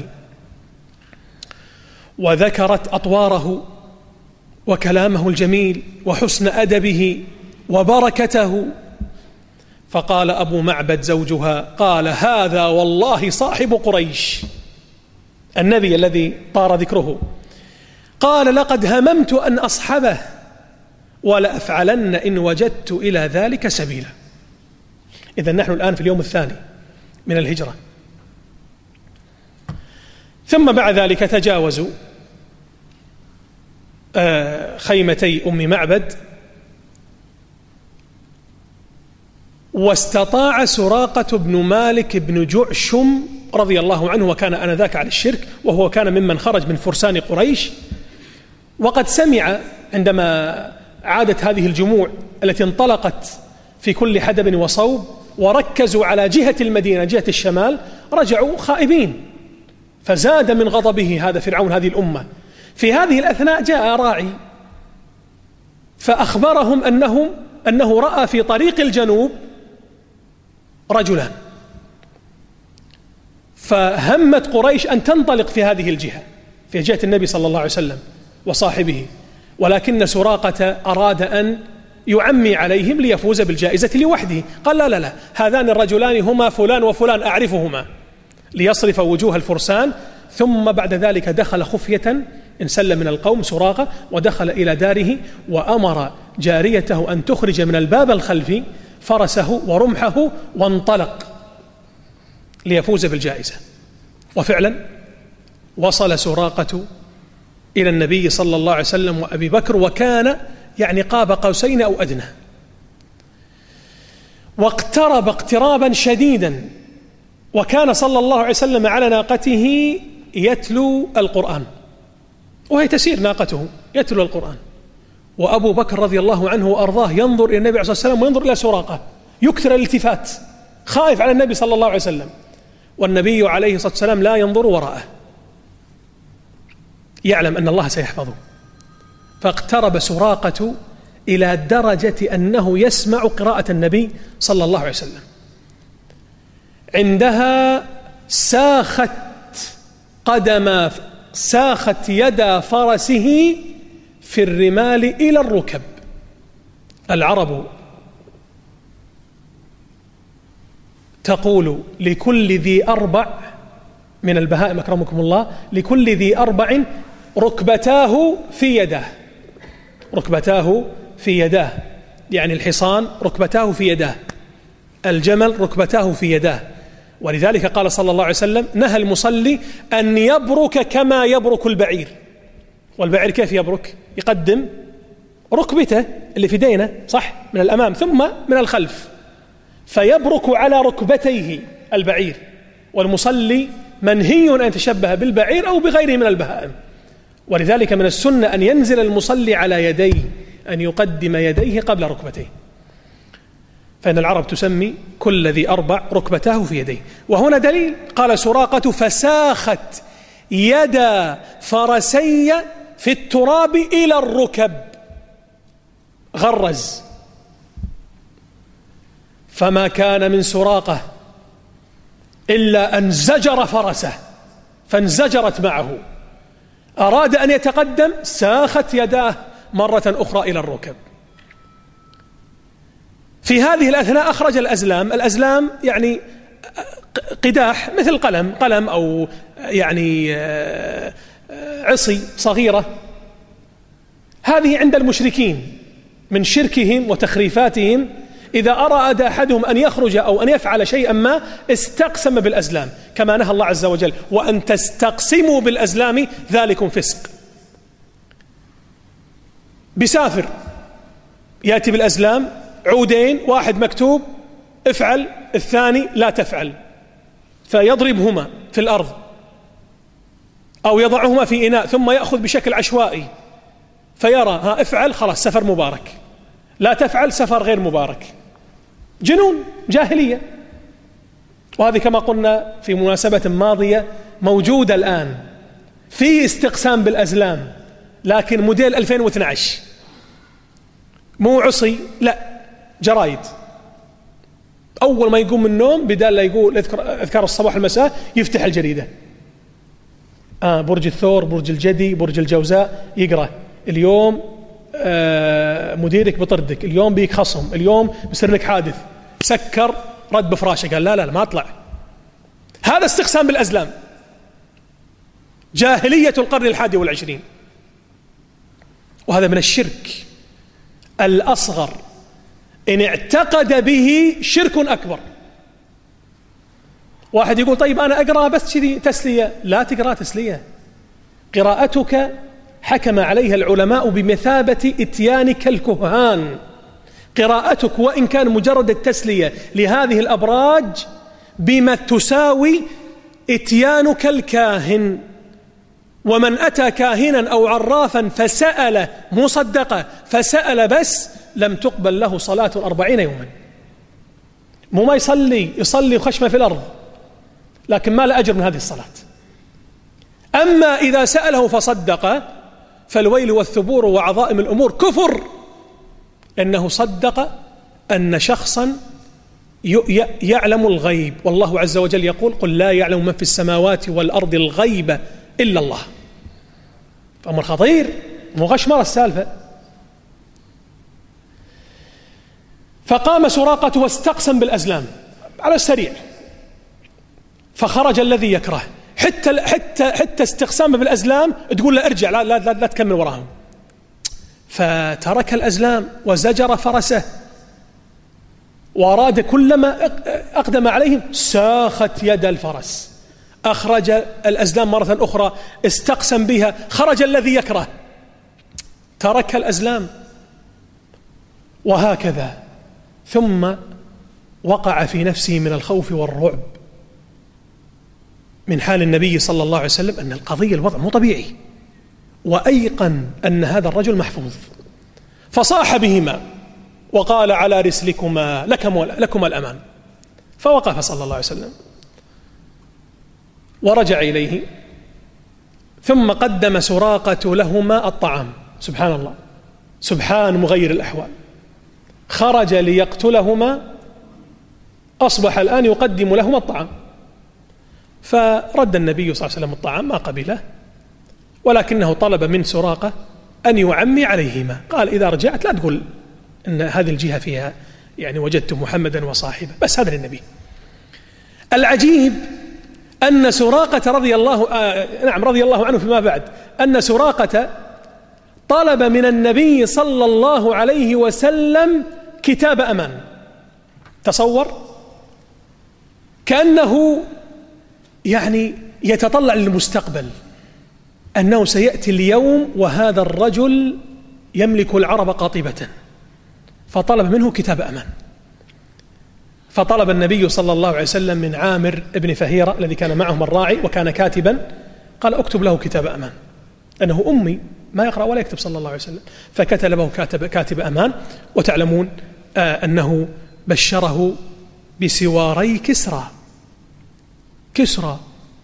وذكرت أطواره وكلامه الجميل وحسن أدبه وبركته. فقال أبو معبد زوجها، قال: هذا والله صاحب قريش، النبي الذي طار ذكره. قال: لقد هممت أن أصحبه ولأفعلن إن وجدت إلى ذلك سبيلا. إذن نحن الآن في اليوم الثاني من الهجرة. ثم بعد ذلك تجاوزوا خيمتي أم معبد، واستطاع سراقة بن مالك بن جعشم رضي الله عنه، وكان آنذاك على الشرك، وهو كان ممن خرج من فرسان قريش، وقد سمع عندما عادت هذه الجموع التي انطلقت في كل حدب وصوب وركزوا على جهة المدينة جهة الشمال، رجعوا خائبين، فزاد من غضبه هذا فرعون هذه الأمة. في هذه الأثناء جاء راعي فأخبرهم أنه رأى في طريق الجنوب رجلان، فهمت قريش أن تنطلق في هذه الجهة، في جهة النبي صلى الله عليه وسلم وصاحبه، ولكن سراقة أراد أن يعمي عليهم ليفوز بالجائزة لوحده. قال: لا، هذان الرجلان هما فلان وفلان أعرفهما، ليصرف وجوه الفرسان. ثم بعد ذلك دخل خفية، انسل من القوم سراقة، ودخل إلى داره، وأمر جاريته أن تخرج من الباب الخلفي فرسه ورمحه، وانطلق ليفوز بالجائزة. وفعلا وصل سراقة إلى النبي صلى الله عليه وسلم وأبي بكر، وكان يعني قاب قوسين أو أدنى، واقترب اقترابا شديدا، وكان صلى الله عليه وسلم على ناقته يتلو القرآن، وهي تسير ناقته يتلو القرآن، وأبو بكر رضي الله عنه وأرضاه ينظر إلى النبي عليه الصلاة والسلام وينظر إلى سراقة، يكثر الالتفات، خائف على النبي صلى الله عليه وسلم. والنبي عليه الصلاة والسلام لا ينظر وراءه، يعلم أن الله سيحفظه. فاقترب سراقة إلى درجة أنه يسمع قراءة النبي صلى الله عليه وسلم. عندها ساخت يد فرسه في الرمال إلى الركب. العرب تقول لكل ذي أربع من البهائم أكرمكم الله، لكل ذي أربع ركبتاه في يداه. ركبتاه في يداه يعني الحصان ركبتاه في يداه، الجمل ركبتاه في يداه. ولذلك قال صلى الله عليه وسلم: نهى المصلي أن يبرك كما يبرك البعير. والبعير كيف يبرك؟ يقدم ركبته اللي في دينه صح من الأمام ثم من الخلف، فيبرك على ركبتيه البعير. والمصلي منهي أن يتشبه بالبعير أو بغيره من البهائم. ولذلك من السنة أن ينزل المصلي على يديه، أن يقدم يديه قبل ركبتيه. فإن العرب تسمي كل ذي أربع ركبتاه في يديه. وهنا دليل، قال سراقة: فساخت يد فرسي في التراب إلى الركب، غرز. فما كان من سراقة إلا أن زجر فرسه فانزجرت معه، أراد أن يتقدم ساخت يداه مرة أخرى إلى الركب. في هذه الأثناء أخرج الأزلام يعني قداح مثل قلم أو يعني عصي صغيرة. هذه عند المشركين من شركهم وتخريفاتهم، إذا أراد أحدهم أن يخرج أو أن يفعل شيئا ما استقسم بالأزلام، كما نهى الله عز وجل: وأن تستقسموا بالأزلام ذلكم فسق. بسافر يأتي بالأزلام عودين، واحد مكتوب افعل، الثاني لا تفعل، فيضربهما في الأرض أو يضعهما في إناء ثم يأخذ بشكل عشوائي فيرى ها افعل خلاص سفر مبارك، لا تفعل سفر غير مبارك. جنون، جاهلية. وهذه كما قلنا في مناسبة ماضية موجودة الآن، في استقسام بالأزلام لكن موديل 2012، مو عصي، لا جرايد. أول ما يقوم من النوم بدال لا يقول أذكار الصباح المساء يفتح الجريدة، برج الثور، برج الجدي، برج الجوزاء، يقرأ اليوم مديرك بطردك، اليوم بيك خصم، اليوم بيصير لك حادث، سكر رد بفراشه، قال لا ما أطلع. هذا استقسام بالأزلام، جاهلية القرن 21. وهذا من الشرك الأصغر، إن اعتقد به شرك أكبر. واحد يقول طيب أنا أقرأ بس كذي تسلية، لا تقرأ تسلية. قراءتك حكم عليها العلماء بمثابة إتيانك الكهان. قراءتك وإن كان مجرد التسلية لهذه الأبراج بما تساوي إتيانك الكاهن. ومن أتى كاهنا أو عرافا فسأل مصدقة فسأل بس لم تقبل له صلاة 40 يوما. مو ما يصلي خشمة في الأرض لكن ما له أجر من هذه الصلاة. أما إذا سأله فصدق فالويل والثبور وعظائم الأمور كفر، لأنه صدق أن شخصا يعلم الغيب، والله عز وجل يقول: قل لا يعلم من في السماوات والأرض الغيب إلا الله. فأمر خطير، مو غشمرة السالفة. فقام سراقة واستقسم بالأزلام على السريع، فخرج الذي يكره. حتى استقسامه بالأزلام تقول له ارجع، لا تكمل وراهم. فترك الأزلام وزجر فرسه، وأراد كلما أقدم عليهم ساخت يد الفرس. أخرج الأزلام مرة أخرى، استقسم بها، خرج الذي يكره، ترك الأزلام، وهكذا. ثم وقع في نفسه من الخوف والرعب من حال النبي صلى الله عليه وسلم أن القضية الوضع مو طبيعي، وأيقن أن هذا الرجل محفوظ، فصاح بهما وقال: على رسلكما لكما الأمان. فوقف صلى الله عليه وسلم ورجع إليه، ثم قدم سراقة لهما الطعام. سبحان الله، سبحان مغير الأحوال. خرج ليقتلهما، أصبح الآن يقدم لهما الطعام. فرد النبي صلى الله عليه وسلم الطعام، ما قبله، ولكنه طلب من سراقة أن يعمي عليهما. قال: إذا رجعت لا تقول أن هذه الجهة فيها يعني وجدت محمدا وصاحبه، بس هذا للنبي. العجيب أن سراقة رضي الله عنه فيما بعد، أن سراقة طلب من النبي صلى الله عليه وسلم كتاب أمان. تصور، كأنه يعني يتطلع للمستقبل، أنه سيأتي اليوم وهذا الرجل يملك العرب قاطبة، فطلب منه كتاب أمان. فطلب النبي صلى الله عليه وسلم من عامر بن فهيرة الذي كان معهم الراعي وكان كاتبا، قال: اكتب له كتاب أمان، أنه أمي ما يقرأ ولا يكتب صلى الله عليه وسلم. فكتب له كاتب أمان. وتعلمون أنه بشره بسواري كسرى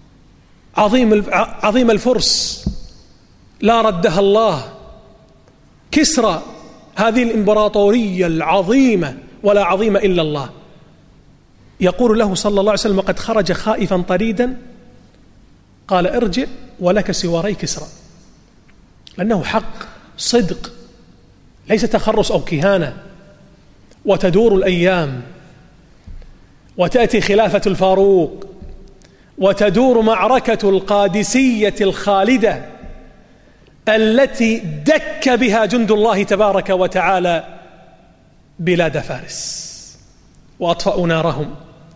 عظيم الفرس، لا ردها الله، كسرى هذه الإمبراطورية العظيمة، ولا عظيم إلا الله. يقول له صلى الله عليه وسلم وقد خرج خائفا طريدا، قال: ارجع ولك سواري كسرى، لأنه حق صدق، ليس تخرص أو كهانة. وتدور الأيام، وتأتي خلافة الفاروق، وتدور معركة القادسية الخالدة التي دك بها جند الله تبارك وتعالى بلاد فارس، وأطفأوا نارهم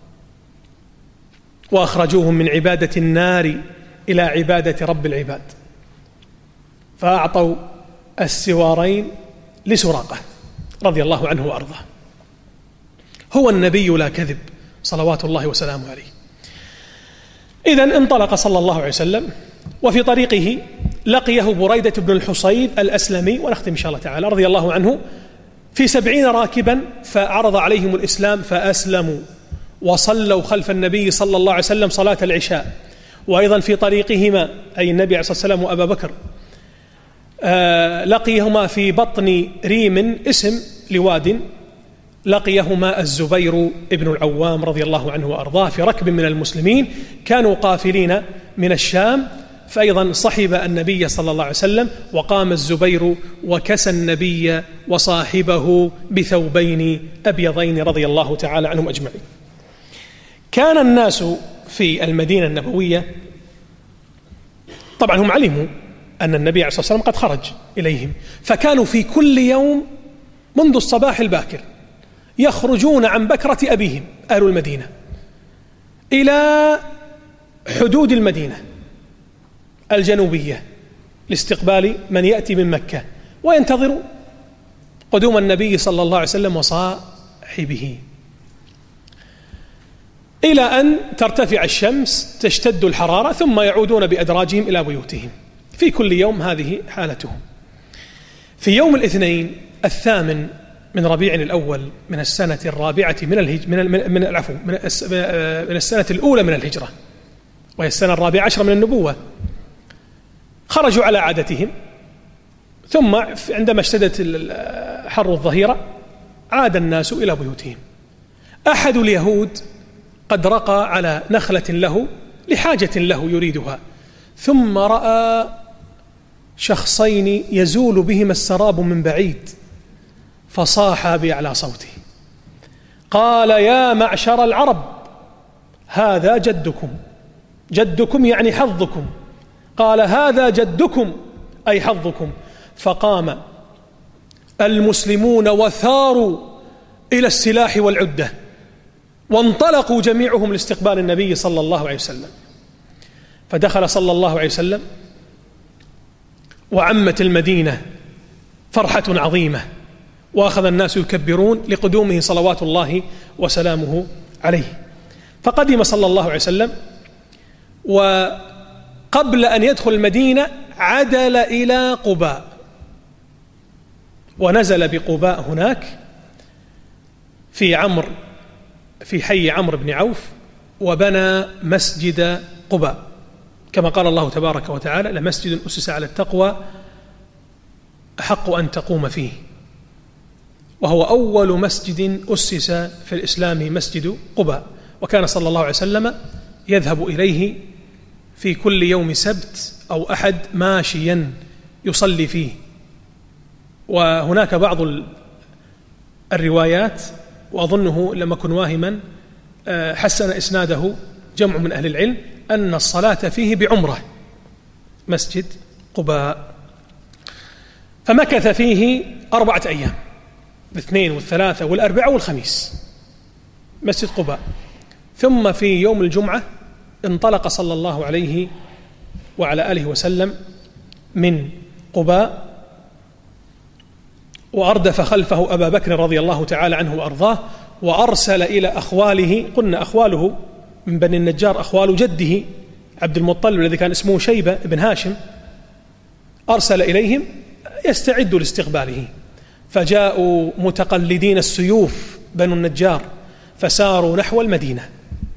وأخرجوهم من عبادة النار إلى عبادة رب العباد. فأعطوا السوارين لسراقة رضي الله عنه وأرضاه. هو النبي لا كذب صلوات الله وسلامه عليه. إذن انطلق صلى الله عليه وسلم، وفي طريقه لقيه بريدة بن الحصيب الأسلمي، ونختم إن شاء الله تعالى، رضي الله عنه، في 70 راكبا، فعرض عليهم الإسلام فأسلموا وصلوا خلف النبي صلى الله عليه وسلم صلاة العشاء. وأيضا في طريقهما، أي النبي عليه الصلاة والسلام وأبا بكر، لقيهما في بطن ريم، اسم لواد، لقيهما الزبير ابن العوام رضي الله عنه وأرضاه في ركب من المسلمين كانوا قافلين من الشام، فأيضا صحب النبي صلى الله عليه وسلم، وقام الزبير وكسى النبي وصاحبه بثوبين أبيضين رضي الله تعالى عنهم أجمعين. كان الناس في المدينة النبوية، طبعا هم علموا أن النبي عليه الصلاة والسلام قد خرج إليهم، فكانوا في كل يوم منذ الصباح الباكر يخرجون عن بكرة أبيهم أهل المدينة إلى حدود المدينة الجنوبية لاستقبال من يأتي من مكة، وينتظروا قدوم النبي صلى الله عليه وسلم وصاحبه، إلى أن ترتفع الشمس، تشتد الحرارة، ثم يعودون بأدراجهم إلى بيوتهم. في كل يوم هذه حالتهم. في يوم الاثنين 8 من ربيع الأول من السنة الرابعة من السنة الأولى من الهجرة، وهي السنة 14 من النبوة، خرجوا على عادتهم، ثم عندما اشتدت حر الظهيرة عاد الناس إلى بيوتهم. أحد اليهود قد رقى على نخلة له لحاجة له يريدها، ثم رأى شخصين يزول بهما السراب من بعيد، فصاح بأعلى صوته، قال: يا معشر العرب، هذا جدكم. جدكم يعني حظكم. قال: هذا جدكم أي حظكم. فقام المسلمون وثاروا إلى السلاح والعدة، وانطلقوا جميعهم لاستقبال النبي صلى الله عليه وسلم. فدخل صلى الله عليه وسلم، وعمت المدينة فرحة عظيمة، وأخذ الناس يكبرون لقدومه صلوات الله وسلامه عليه. فقدم صلى الله عليه وسلم، وقبل أن يدخل المدينة عدل إلى قباء، ونزل بقباء هناك في حي عمرو بن عوف، وبنى مسجد قباء كما قال الله تبارك وتعالى: لمسجد أسس على التقوى أحق أن تقوم فيه، وهو أول مسجد أسس في الإسلام مسجد قباء، وكان صلى الله عليه وسلم يذهب إليه في كل يوم سبت أو أحد ماشيا يصلي فيه. وهناك بعض الروايات، وأظنه لم أكن واهما حسن إسناده جمع من أهل العلم، أن الصلاة فيه بعمرة مسجد قباء. فمكث فيه 4 أيام، الاثنين والثلاثة والأربعاء والخميس، مسجد قباء. ثم في يوم الجمعة انطلق صلى الله عليه وعلى آله وسلم من قباء، وأردف خلفه أبا بكر رضي الله تعالى عنه وأرضاه، وأرسل إلى أخواله، قلنا أخواله من بني النجار أخوال جده عبد المطلب الذي كان اسمه شيبة بن هاشم، أرسل إليهم يستعدوا لاستقباله، فجاءوا متقلدين السيوف بنو النجار، فساروا نحو المدينة.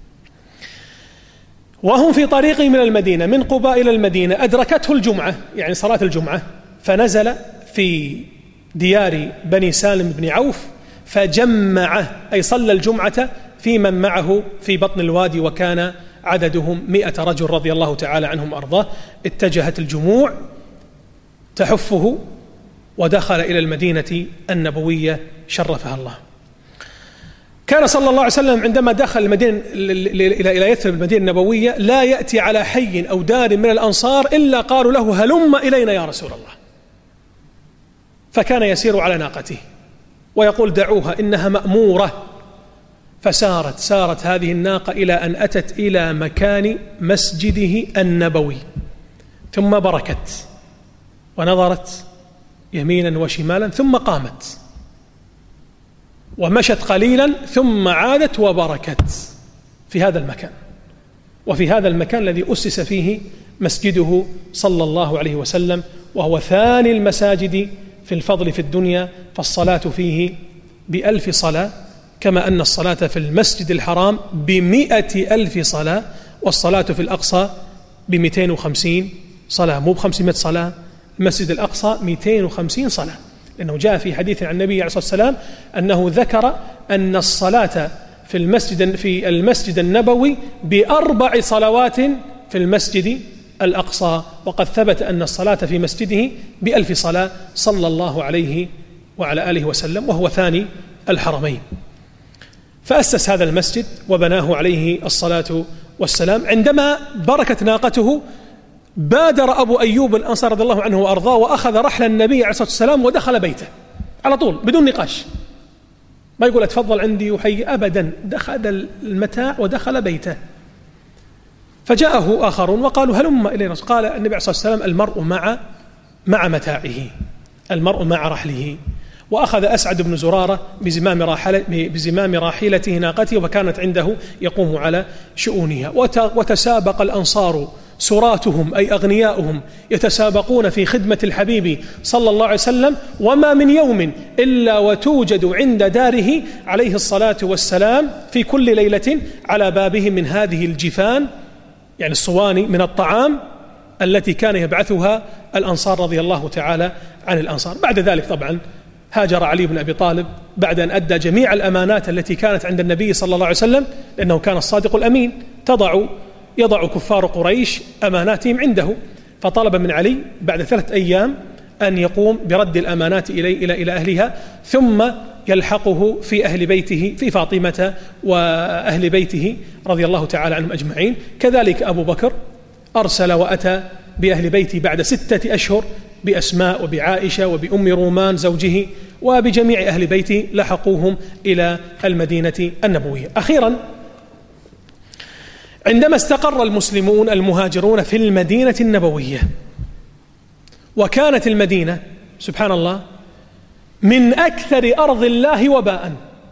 وهم في طريقهم من المدينة من قباء إلى المدينة أدركته الجمعة، يعني صلاة الجمعة، فنزل في ديار بني سالم بن عوف فجمع، أي صلى الجمعة في من معه في بطن الوادي، وكان عددهم 100 رجل رضي الله تعالى عنهم أرضاه. اتجهت الجموع تحفه ودخل إلى المدينة النبوية شرفها الله. كان صلى الله عليه وسلم عندما دخل المدينة إلى يثرب المدينة النبوية لا يأتي على حي أو دار من الأنصار إلا قالوا له: هلم إلينا يا رسول الله. فكان يسير على ناقته ويقول: دعوها إنها مأمورة. فسارت هذه الناقة إلى أن أتت إلى مكان مسجده النبوي، ثم بركت ونظرت يمينا وشمالا، ثم قامت ومشت قليلا، ثم عادت وبركت في هذا المكان. وفي هذا المكان الذي أسس فيه مسجده صلى الله عليه وسلم، وهو ثاني المساجد في الفضل في الدنيا، فالصلاة فيه ب1000 صلاة، كما أن الصلاة في المسجد الحرام ب100,000 صلاة، والصلاة في الأقصى ب250 صلاة، مو ب500 صلاة. المسجد الأقصى 250 صلاة، لأنه جاء في حديث عن النبي عليه الصلاة والسلام أنه ذكر أن الصلاة في المسجد النبوي ب4 صلوات في المسجد الأقصى، وقد ثبت أن الصلاة في مسجده ب1000 صلاة صلى الله عليه وعلى آله وسلم، وهو ثاني الحرمين. فأسس هذا المسجد وبناه عليه الصلاة والسلام. عندما بركت ناقته بادر أبو أيوب الأنصاري رضي الله عنه وأرضاه وأخذ رحل النبي عليه الصلاة والسلام ودخل بيته على طول بدون نقاش، ما يقول اتفضل عندي وحي أبدا، دخل المتاع ودخل بيته. فجاءه آخرون وقالوا: هلم إلينا. قال النبي عليه الصلاة والسلام: المرء مع متاعه، المرء مع رحله. وأخذ أسعد بن زرارة بزمام راحلته ناقته، وكانت عنده يقوم على شؤونها. وتسابق الأنصار سراتهم أي أغنياؤهم يتسابقون في خدمة الحبيب صلى الله عليه وسلم، وما من يوم إلا وتوجد عند داره عليه الصلاة والسلام في كل ليلة على بابه من هذه الجفان، يعني الصواني من الطعام التي كان يبعثها الأنصار رضي الله تعالى عن الأنصار. بعد ذلك طبعا هاجر علي بن أبي طالب بعد أن أدى جميع الأمانات التي كانت عند النبي صلى الله عليه وسلم، لأنه كان الصادق الأمين. يضع كفار قريش أماناتهم عنده، فطلب من علي بعد 3 أيام أن يقوم برد الأمانات إلى أهلها، ثم يلحقه في أهل بيته، في فاطمة وأهل بيته رضي الله تعالى عنهم أجمعين. كذلك أبو بكر أرسل وأتى بأهل بيته بعد 6 أشهر بأسماء وبعائشة وبأم رومان زوجه وبجميع أهل بيته، لحقوهم إلى المدينة النبوية. أخيرا عندما استقر المسلمون المهاجرون في المدينة النبوية، وكانت المدينة سبحان الله من أكثر أرض الله وباء،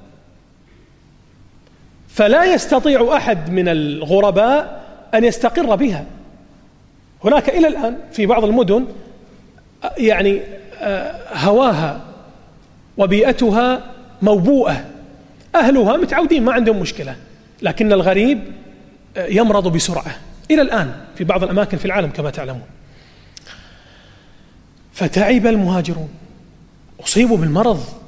فلا يستطيع أحد من الغرباء أن يستقر بها. هناك إلى الآن في بعض المدن يعني هواها وبيئتها موبوءة، أهلها متعودين ما عندهم مشكلة، لكن الغريب يمرض بسرعة إلى الآن في بعض الأماكن في العالم كما تعلمون. فتعب المهاجرون، أصيبوا بالمرض